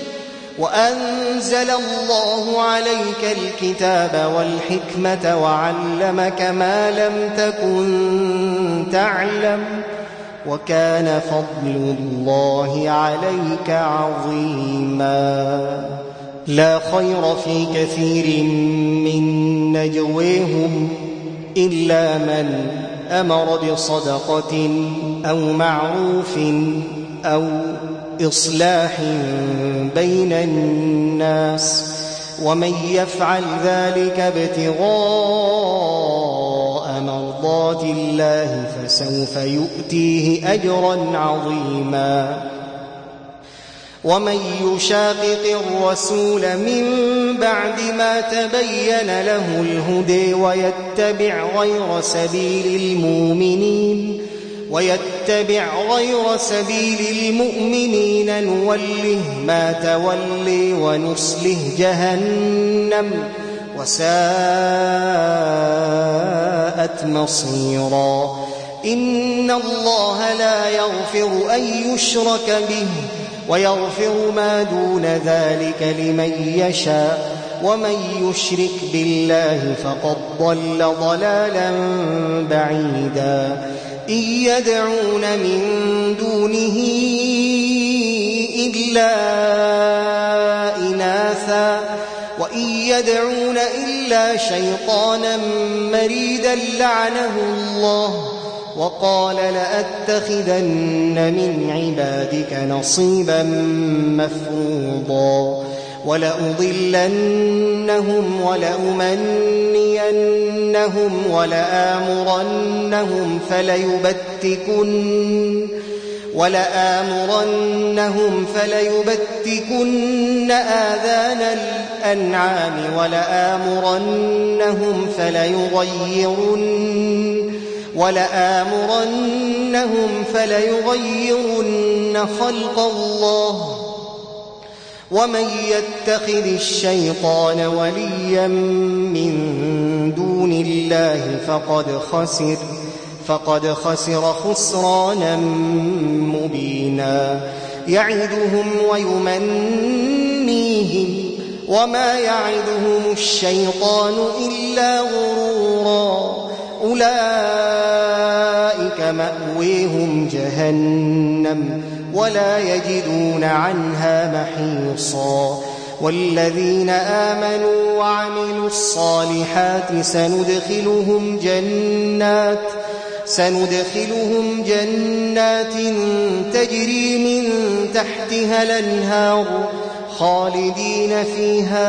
وأنزل الله عليك الكتاب والحكمة وعلمك ما لم تكن تعلم وكان فضل الله عليك عظيما. لا خير في كثير من نجويهم إلا من أمر بصدقة أو معروف أو إصلاح بين الناس ومن يفعل ذلك ابتغاء مرضات الله فسوف يؤتيه أجرا عظيما. ومن يشاقق الرسول من بعد ما تبين له الهدى ويتبع غير سبيل المؤمنين نوله ما تولي ونصله جهنم وساءت مصيرا. إن الله لا يغفر أن يشرك به ويغفر ما دون ذلك لمن يشاء ومن يشرك بالله فقد ضل ضلالا بعيدا. إن يدعون من دونه إلا إناثا وإن يدعون إلا شيطانا مريدا لعنه الله وقال لأتخذن من عبادك نصيبا مفروضا ولأضلنهم ولأمنينهم ولآمرنهم فليبتكن آذان الأنعام ولآمرنهم فليغيرن خلق الله ومن يتخذ الشيطان وليا من دون الله فقد خسر خسرانا مبينا. يعدهم ويمنيهم وما يعدهم الشيطان إلا غرورا. أولئك مأويهم جهنم ولا يجدون عنها محيصا. والذين آمنوا وعملوا الصالحات سندخلهم جنات تجري من تحتها الأنهار خالدين فيها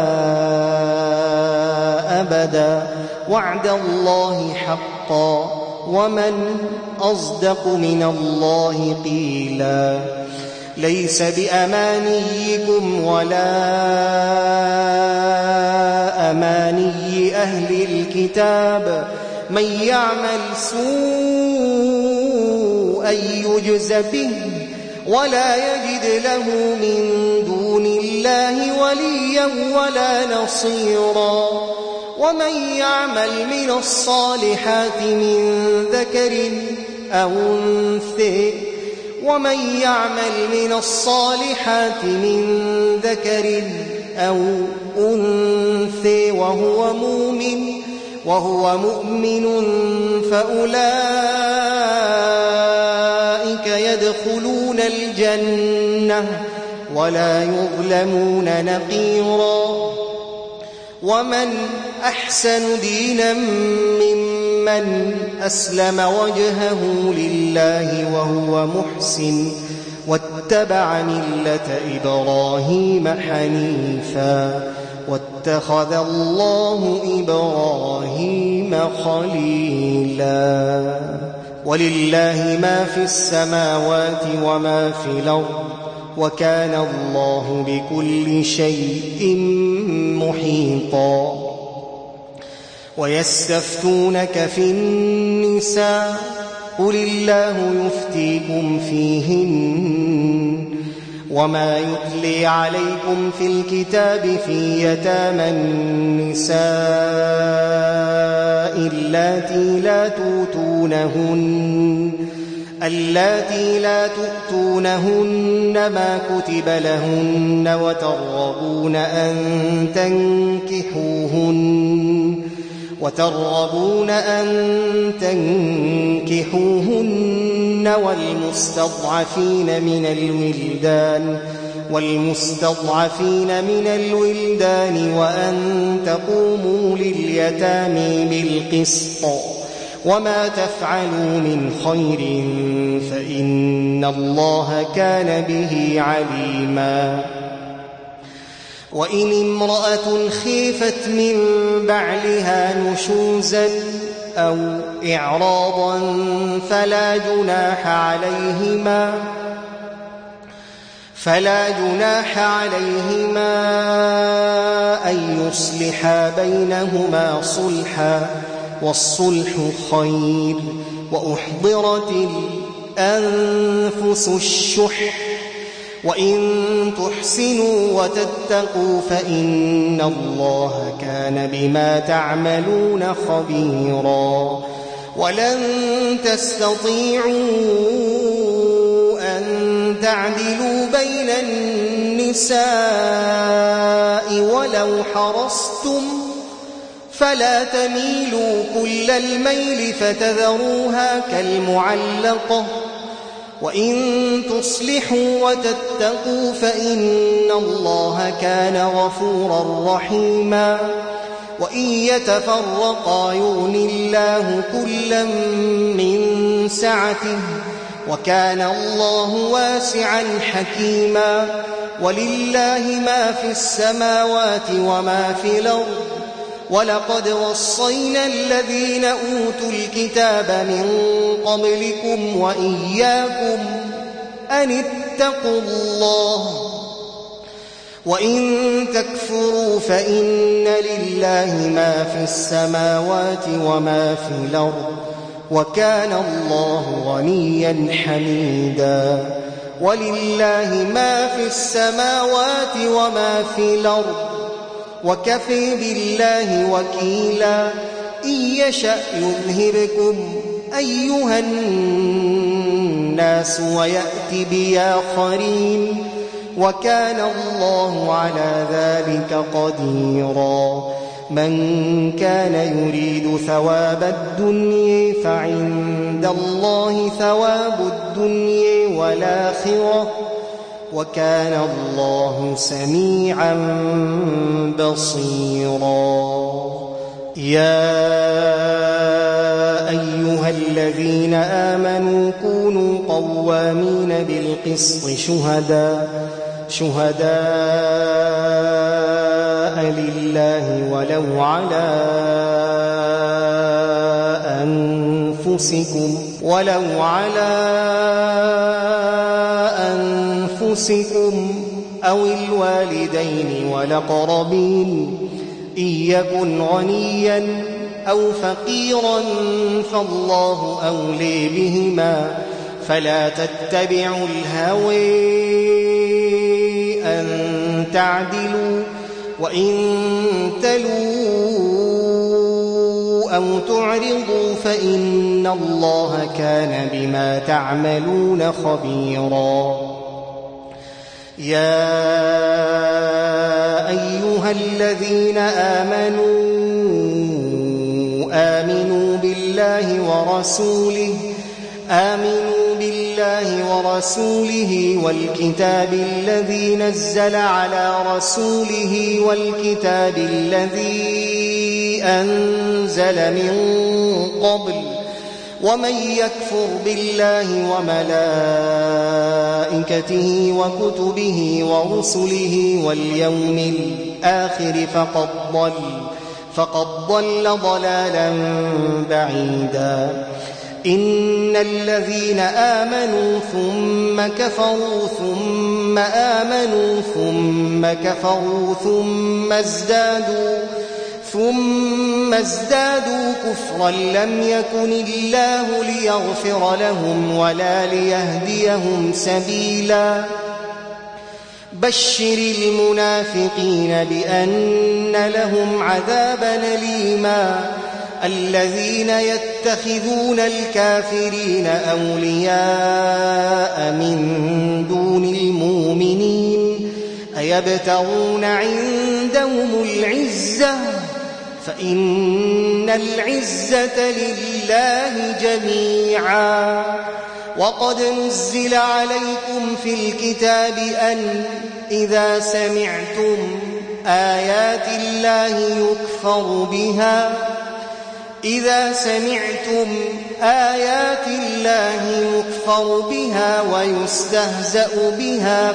أبدا وعد الله حقا ومن أصدق من الله قيلا. ليس بأمانيكم ولا أماني أهل الكتاب من يعمل سوءا يجز به ولا يجد له من دون الله وليا ولا نصيرا. ومن يعمل من الصالحات من ذكر أو أنثى وهو مؤمن فأولئك يدخلون الجنة ولا يظلمون نقيرا. ومن أحسن دينا ممن أسلم وجهه لله وهو محسن واتبع ملة إبراهيم حنيفا واتخذ الله إبراهيم خليلا. ولله ما في السماوات وما في الأرض وكان الله بكل شيء محيطا. ويستفتونك في النساء قل الله يفتيكم فيهن وما يتلي عليكم في الكتاب في يتامى النساء اللاتي لا تؤتونهن ما كتب لهن وترغبون أن تنكحوهن والمستضعفين من الولدان وأن تقوموا لليتامى بالقسط وما تفعلوا من خير فإن الله كان به عليما. وإن امرأة خيفت من بعلها نشوزا أو إعراضا فلا جناح عليهما أن يصلحا بينهما صلحا والصلح خير وأحضرت الأنفس الشح وإن تحسنوا وتتقوا فإن الله كان بما تعملون خبيرا ولن تستطيعوا أن تعدلوا بين النساء ولو حرصتم فلا تميلوا كل الميل فتذروها كالمعلقة وإن تصلحوا وتتقوا فإن الله كان غفورا رحيما وإن يتفرقا يغن الله كلا من سعته وكان الله واسعا حكيما ولله ما في السماوات وما في الأرض ولقد وصينا الذين أوتوا الكتاب من قبلكم وإياكم أن اتقوا الله وإن تكفروا فإن لله ما في السماوات وما في الأرض وكان الله غنيا حميدا ولله ما في السماوات وما في الأرض وكفى بالله وكيلا إن يشأ يذهبكم أيها الناس ويأتي بآخرين وكان الله على ذلك قديرا من كان يريد ثواب الدنيا فعند الله ثواب الدنيا والآخرة وكان الله سميعا بصيرا يا أيها الذين آمنوا كونوا قوامين بالقسط شهداء لله ولو على أنفسكم أو الوالدين والأقربين إن يكن غنيا أو فقيرا فالله أولي بهما فلا تتبعوا الهوى أن تعدلوا وإن تلوا أو تعرضوا فإن الله كان بما تعملون خبيرا يا أيها الذين آمنوا بالله ورسوله والكتاب الذي نزل على رسوله والكتاب الذي أنزل من قبل ومن يكفر بالله وملائكته وكتبه ورسله واليوم الآخر فقد ضل ضلالا بعيدا إن الذين آمنوا ثم كفروا ثم آمنوا ثم كفروا ثم ازدادوا كفرا لم يكن الله ليغفر لهم ولا ليهديهم سبيلا بشر المنافقين بأن لهم عذابا أليما الذين يتخذون الكافرين أولياء من دون المؤمنين أيبتغون عندهم العزة فإن العزة لله جميعا وقد نزل عليكم في الكتاب أن إذا سمعتم آيات الله يكفر بها ويستهزأ بها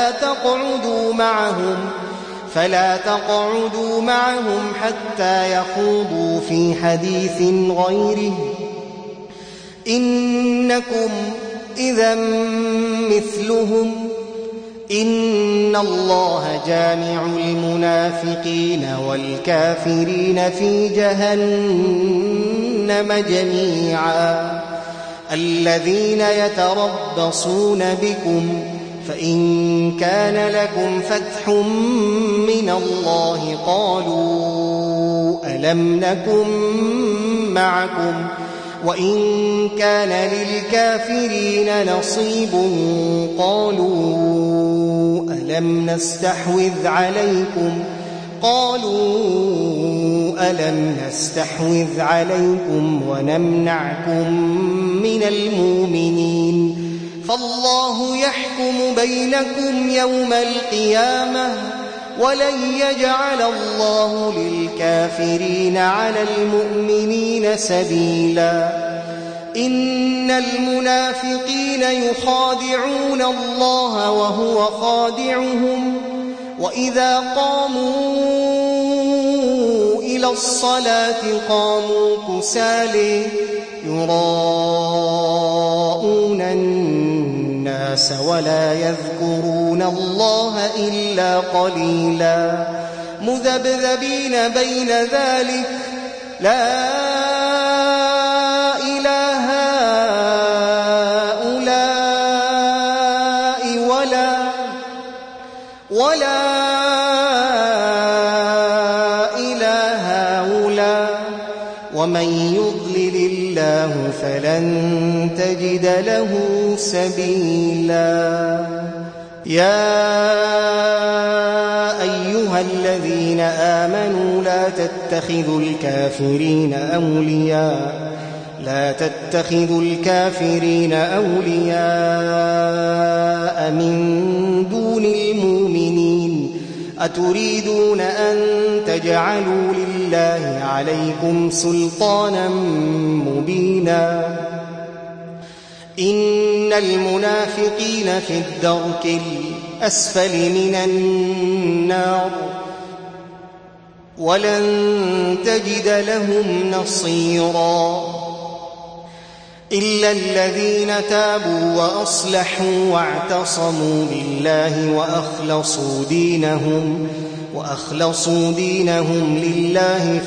فلا تقعدوا معهم حتى يخوضوا في حديث غيره إنكم إذا مثلهم إن الله جامع المنافقين والكافرين في جهنم جميعا الذين يتربصون بكم فإن كان لكم فتح من الله قالوا ألم نكن معكم وإن كان للكافرين نصيب قالوا ألم نستحوذ عليكم ونمنعكم من المؤمنين فالله يحكم بينكم يوم القيامة ولن يجعل الله للكافرين على المؤمنين سبيلا إن المنافقين يخادعون الله وهو خادعهم وإذا قاموا إلى الصلاة قاموا كسالى يراءون الناس ولا يذكرون الله إلا قليلا مذبذبين بين ذلك لا إله هؤلاء ولا إله هؤلاء ومن يضلل الله فلن تجد له سبيلا يا أيها الذين آمنوا لا تتخذوا الكافرين أولياء من دون المؤمنين أتريدون أن تجعلوا لله عليكم سلطانا مبينا إن المنافقين في الدرك الأسفل من النار ولن تجد لهم نصيرا إلا الذين تابوا وأصلحوا واعتصموا بالله وأخلصوا دينهم لله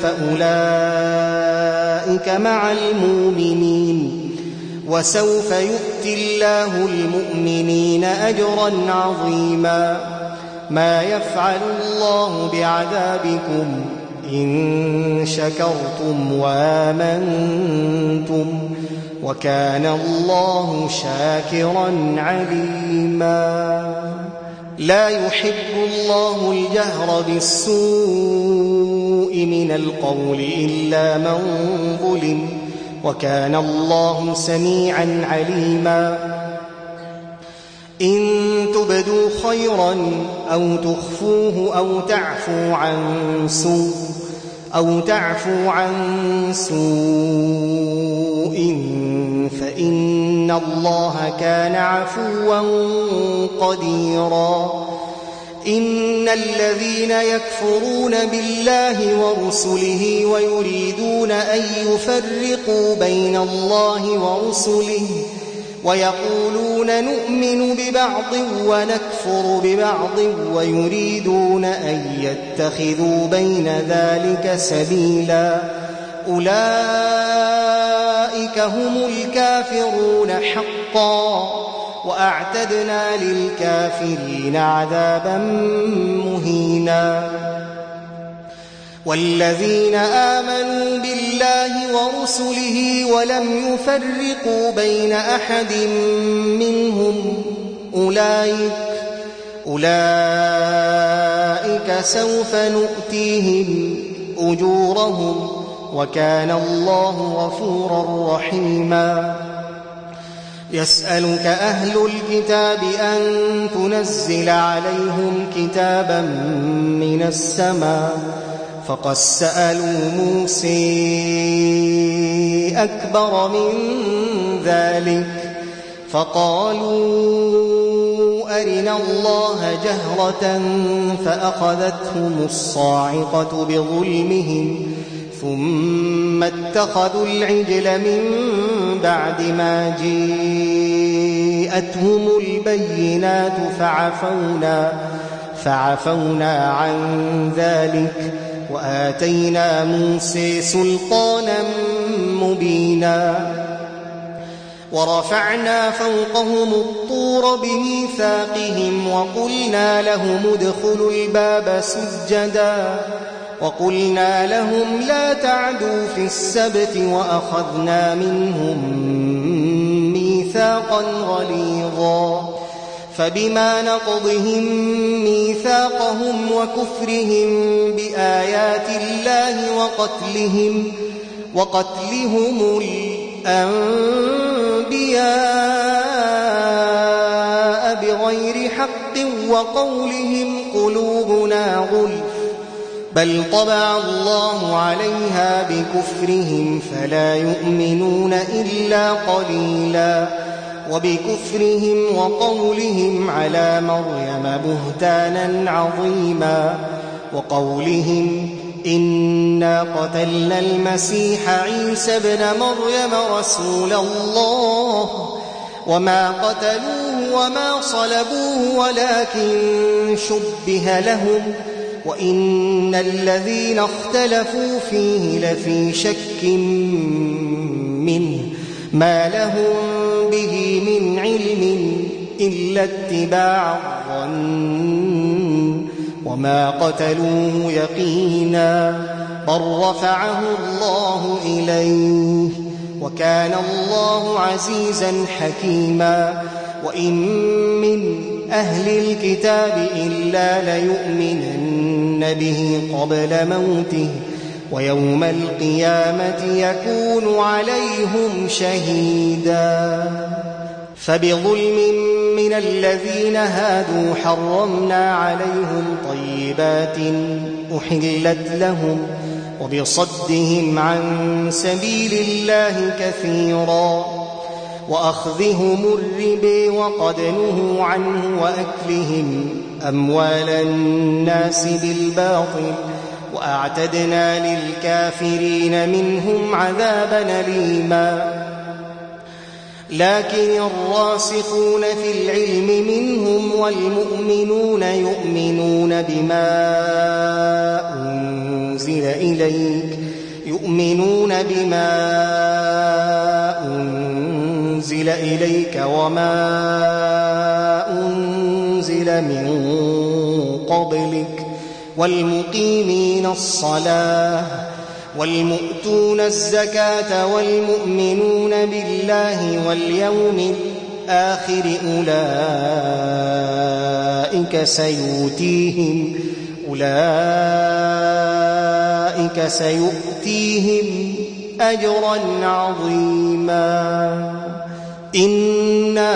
فأولئك مع المؤمنين وسوف يؤتي الله المؤمنين أجرا عظيما ما يفعل الله بعذابكم إن شكرتم وآمنتم وكان الله شاكرا عليما لا يحب الله الجهر بالسوء من القول إلا من ظلم وكان الله سميعا عليما إن تبدوا خيرا أو تخفوه أو تعفوا عن سوء فإن الله كان عفوا قديرا إن الذين يكفرون بالله ورسله ويريدون أن يفرقوا بين الله ورسله ويقولون نؤمن ببعض ونكفر ببعض ويريدون أن يتخذوا بين ذلك سبيلا أولئك هم الكافرون حقا وأعتدنا للكافرين عذابا مهينا والذين آمنوا بالله ورسله ولم يفرقوا بين أحد منهم أولئك سوف نؤتيهم أجورهم وكان الله غفورا رحيما يسألك أهل الكتاب أن تنزل عليهم كتابا من السماء فقد سألوا موسى أكبر من ذلك فقالوا أرنا الله جهرة فأخذتهم الصاعقة بظلمهم ثم اتخذوا العجل من بعد ما جاءتهم البينات فعفونا عن ذلك وآتينا موسى سلطانا مبينا ورفعنا فوقهم الطور بميثاقهم وقلنا لهم ادخلوا الباب سجدا وقلنا لهم لا تعدوا في السبت وأخذنا منهم ميثاقا غليظا فبما نقضهم ميثاقهم وكفرهم بآيات الله وقتلهم الأنبياء بغير حق وقولهم قلوبنا غلف بل طبع الله عليها بكفرهم فلا يؤمنون إلا قليلا وبكفرهم وقولهم على مريم بهتانا عظيما وقولهم إنا قتلنا المسيح عيسى ابن مريم رسول الله وما قتلوه وما صلبوه ولكن شبه لهم وإن الذين اختلفوا فيه لفي شك منه ما لهم به من علم إلا اتباع الظن وما قتلوه يقينا بل رفعه الله إليه وكان الله عزيزا حكيما وإن من أهل الكتاب إلا ليؤمنن به قبل موته ويوم القيامة يكون عليهم شهيدا فبظلم من الذين هادوا حرمنا عليهم طيبات أحلت لهم وبصدهم عن سبيل الله كثيرا وأخذهم الربا وقد نهوا عنه وأكلهم أموال الناس بالباطل وأعتدنا للكافرين منهم عذابا أليما لكن الراسخون في العلم منهم والمؤمنون يؤمنون بما أنزل إليك وما أنزل من قبلك والمقيمين الصلاة والمؤتون الزكاة والمؤمنون بالله واليوم الآخر أولئك سيؤتيهم أجرا عظيما إنا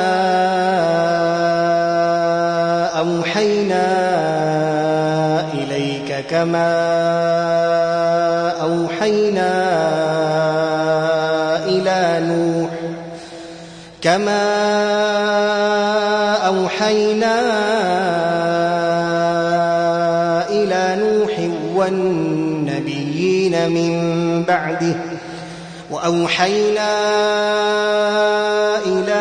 أوحينا إليك كما أوحينا إلى نوح والنبيين من بعده وأوحينا إلى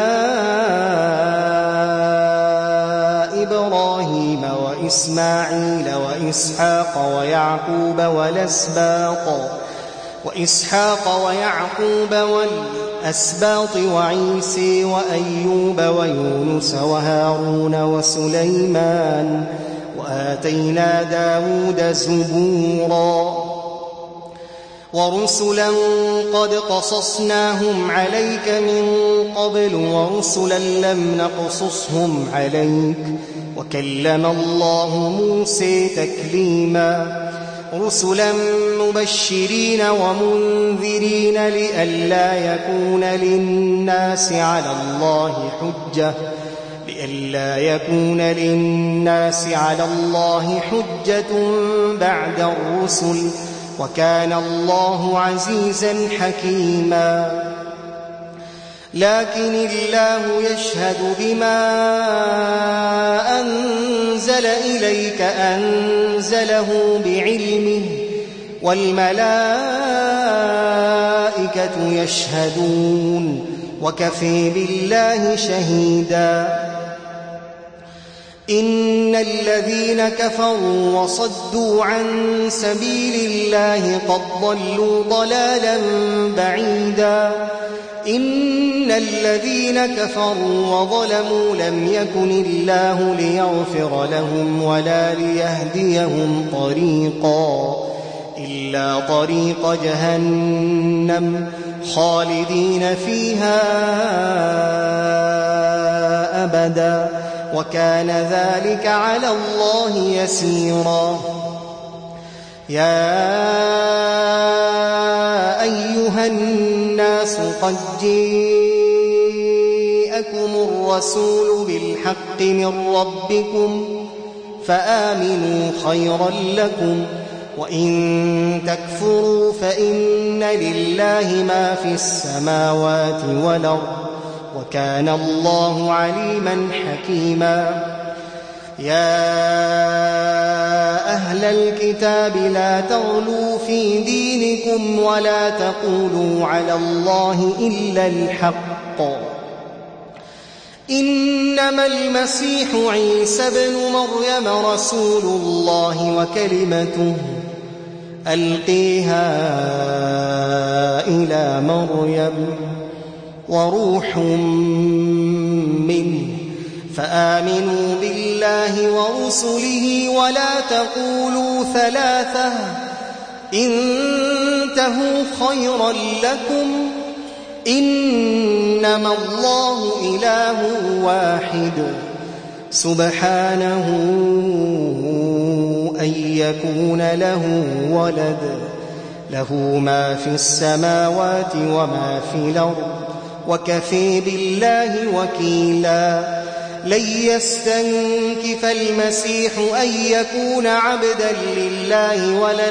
إبراهيم وإسماعيل وإسحاق ويعقوب والأسباط وعيسى وأيوب ويونس وهارون وسليمان وآتينا داود زبورا ورسلا قد قصصناهم عليك من قبل ورسلا لم نقصصهم عليك وكلم الله موسى تكليما رسلا مبشرين ومنذرين لئلا يكون للناس على الله حجة بعد الرسل وكان الله عزيزا حكيما لكن الله يشهد بما أنزل إليك أنزله بعلمه والملائكة يشهدون وكفى بالله شهيدا. إن الذين كفروا وصدوا عن سبيل الله قد ضلوا ضلالا بعيدا. إن الذين كفروا وظلموا لم يكن الله ليغفر لهم ولا ليهديهم طريقا إلا طريق جهنم خالدين فيها أبدا وكان ذلك على الله يسيرا. يا أيها الناس قد جاءكم الرسول بالحق من ربكم فآمنوا خيرا لكم وإن تكفروا فإن لله ما في السماوات والأرض وكان الله عليما حكيما. يا أهل الكتاب لا تغلوا في دينكم ولا تقولوا على الله إلا الحق. إنما المسيح عيسى ابن مريم رسول الله وكلمته ألقيها إلى مريم وروح منه فآمنوا بالله ورسله ولا تقولوا ثلاثة انتهوا خيرا لكم إنما الله إله واحد سبحانه أن يكون له ولد له ما في السماوات وما في الأرض وكفى بالله وكيلا. لن يستنكف المسيح أن يكون عبدا لله ولا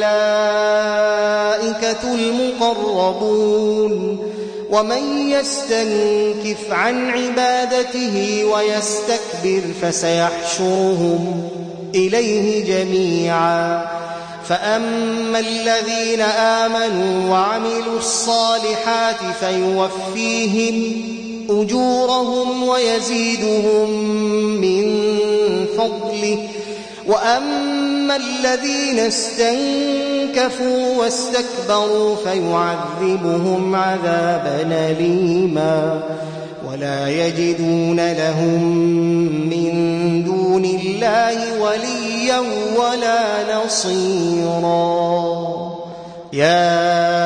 الملائكة المقربون ومن يستنكف عن عبادته ويستكبر فسيحشرهم إليه جميعا. فأما الذين آمنوا وعملوا الصالحات فيوفيهم أجورهم ويزيدهم من فضله وأما الذين استنكفوا واستكبروا فيعذبهم عذابا أليما ولا يجدون لهم من دون الله وليا ولا نصيرا. يا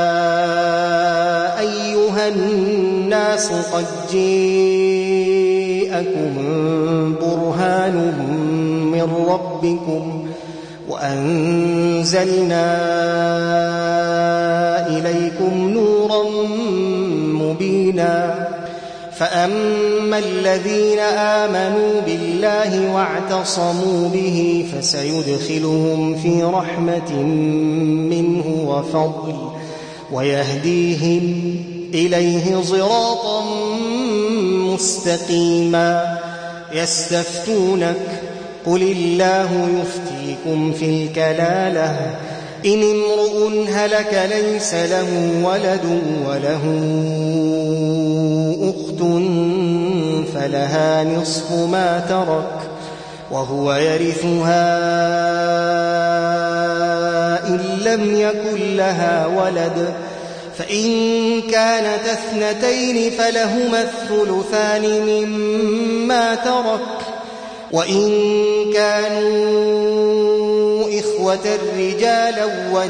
أيها الناس قد جاءكم برهان من ربكم وأنزلنا إليكم نورا مبينا. فأما الذين آمنوا بالله واعتصموا به فسيدخلهم في رحمة منه وفضل ويهديهم إليه صراطا مستقيما. يستفتونك قل الله يفتيكم في الكلالة إن امرؤ هلك ليس له ولد وله أخت فلها نصف ما ترك وهو يرثها إن لم يكن لها ولد فإن كانت اثنتين فلهما الثلثان مما ترك وإن كانوا إخوة رجالا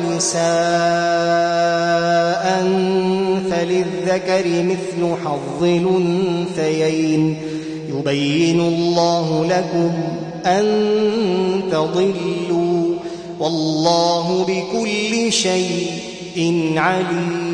ونساء فللذكر مثل حظ الأنثيين يبين الله لكم أن تضلوا والله بكل شيء عليم.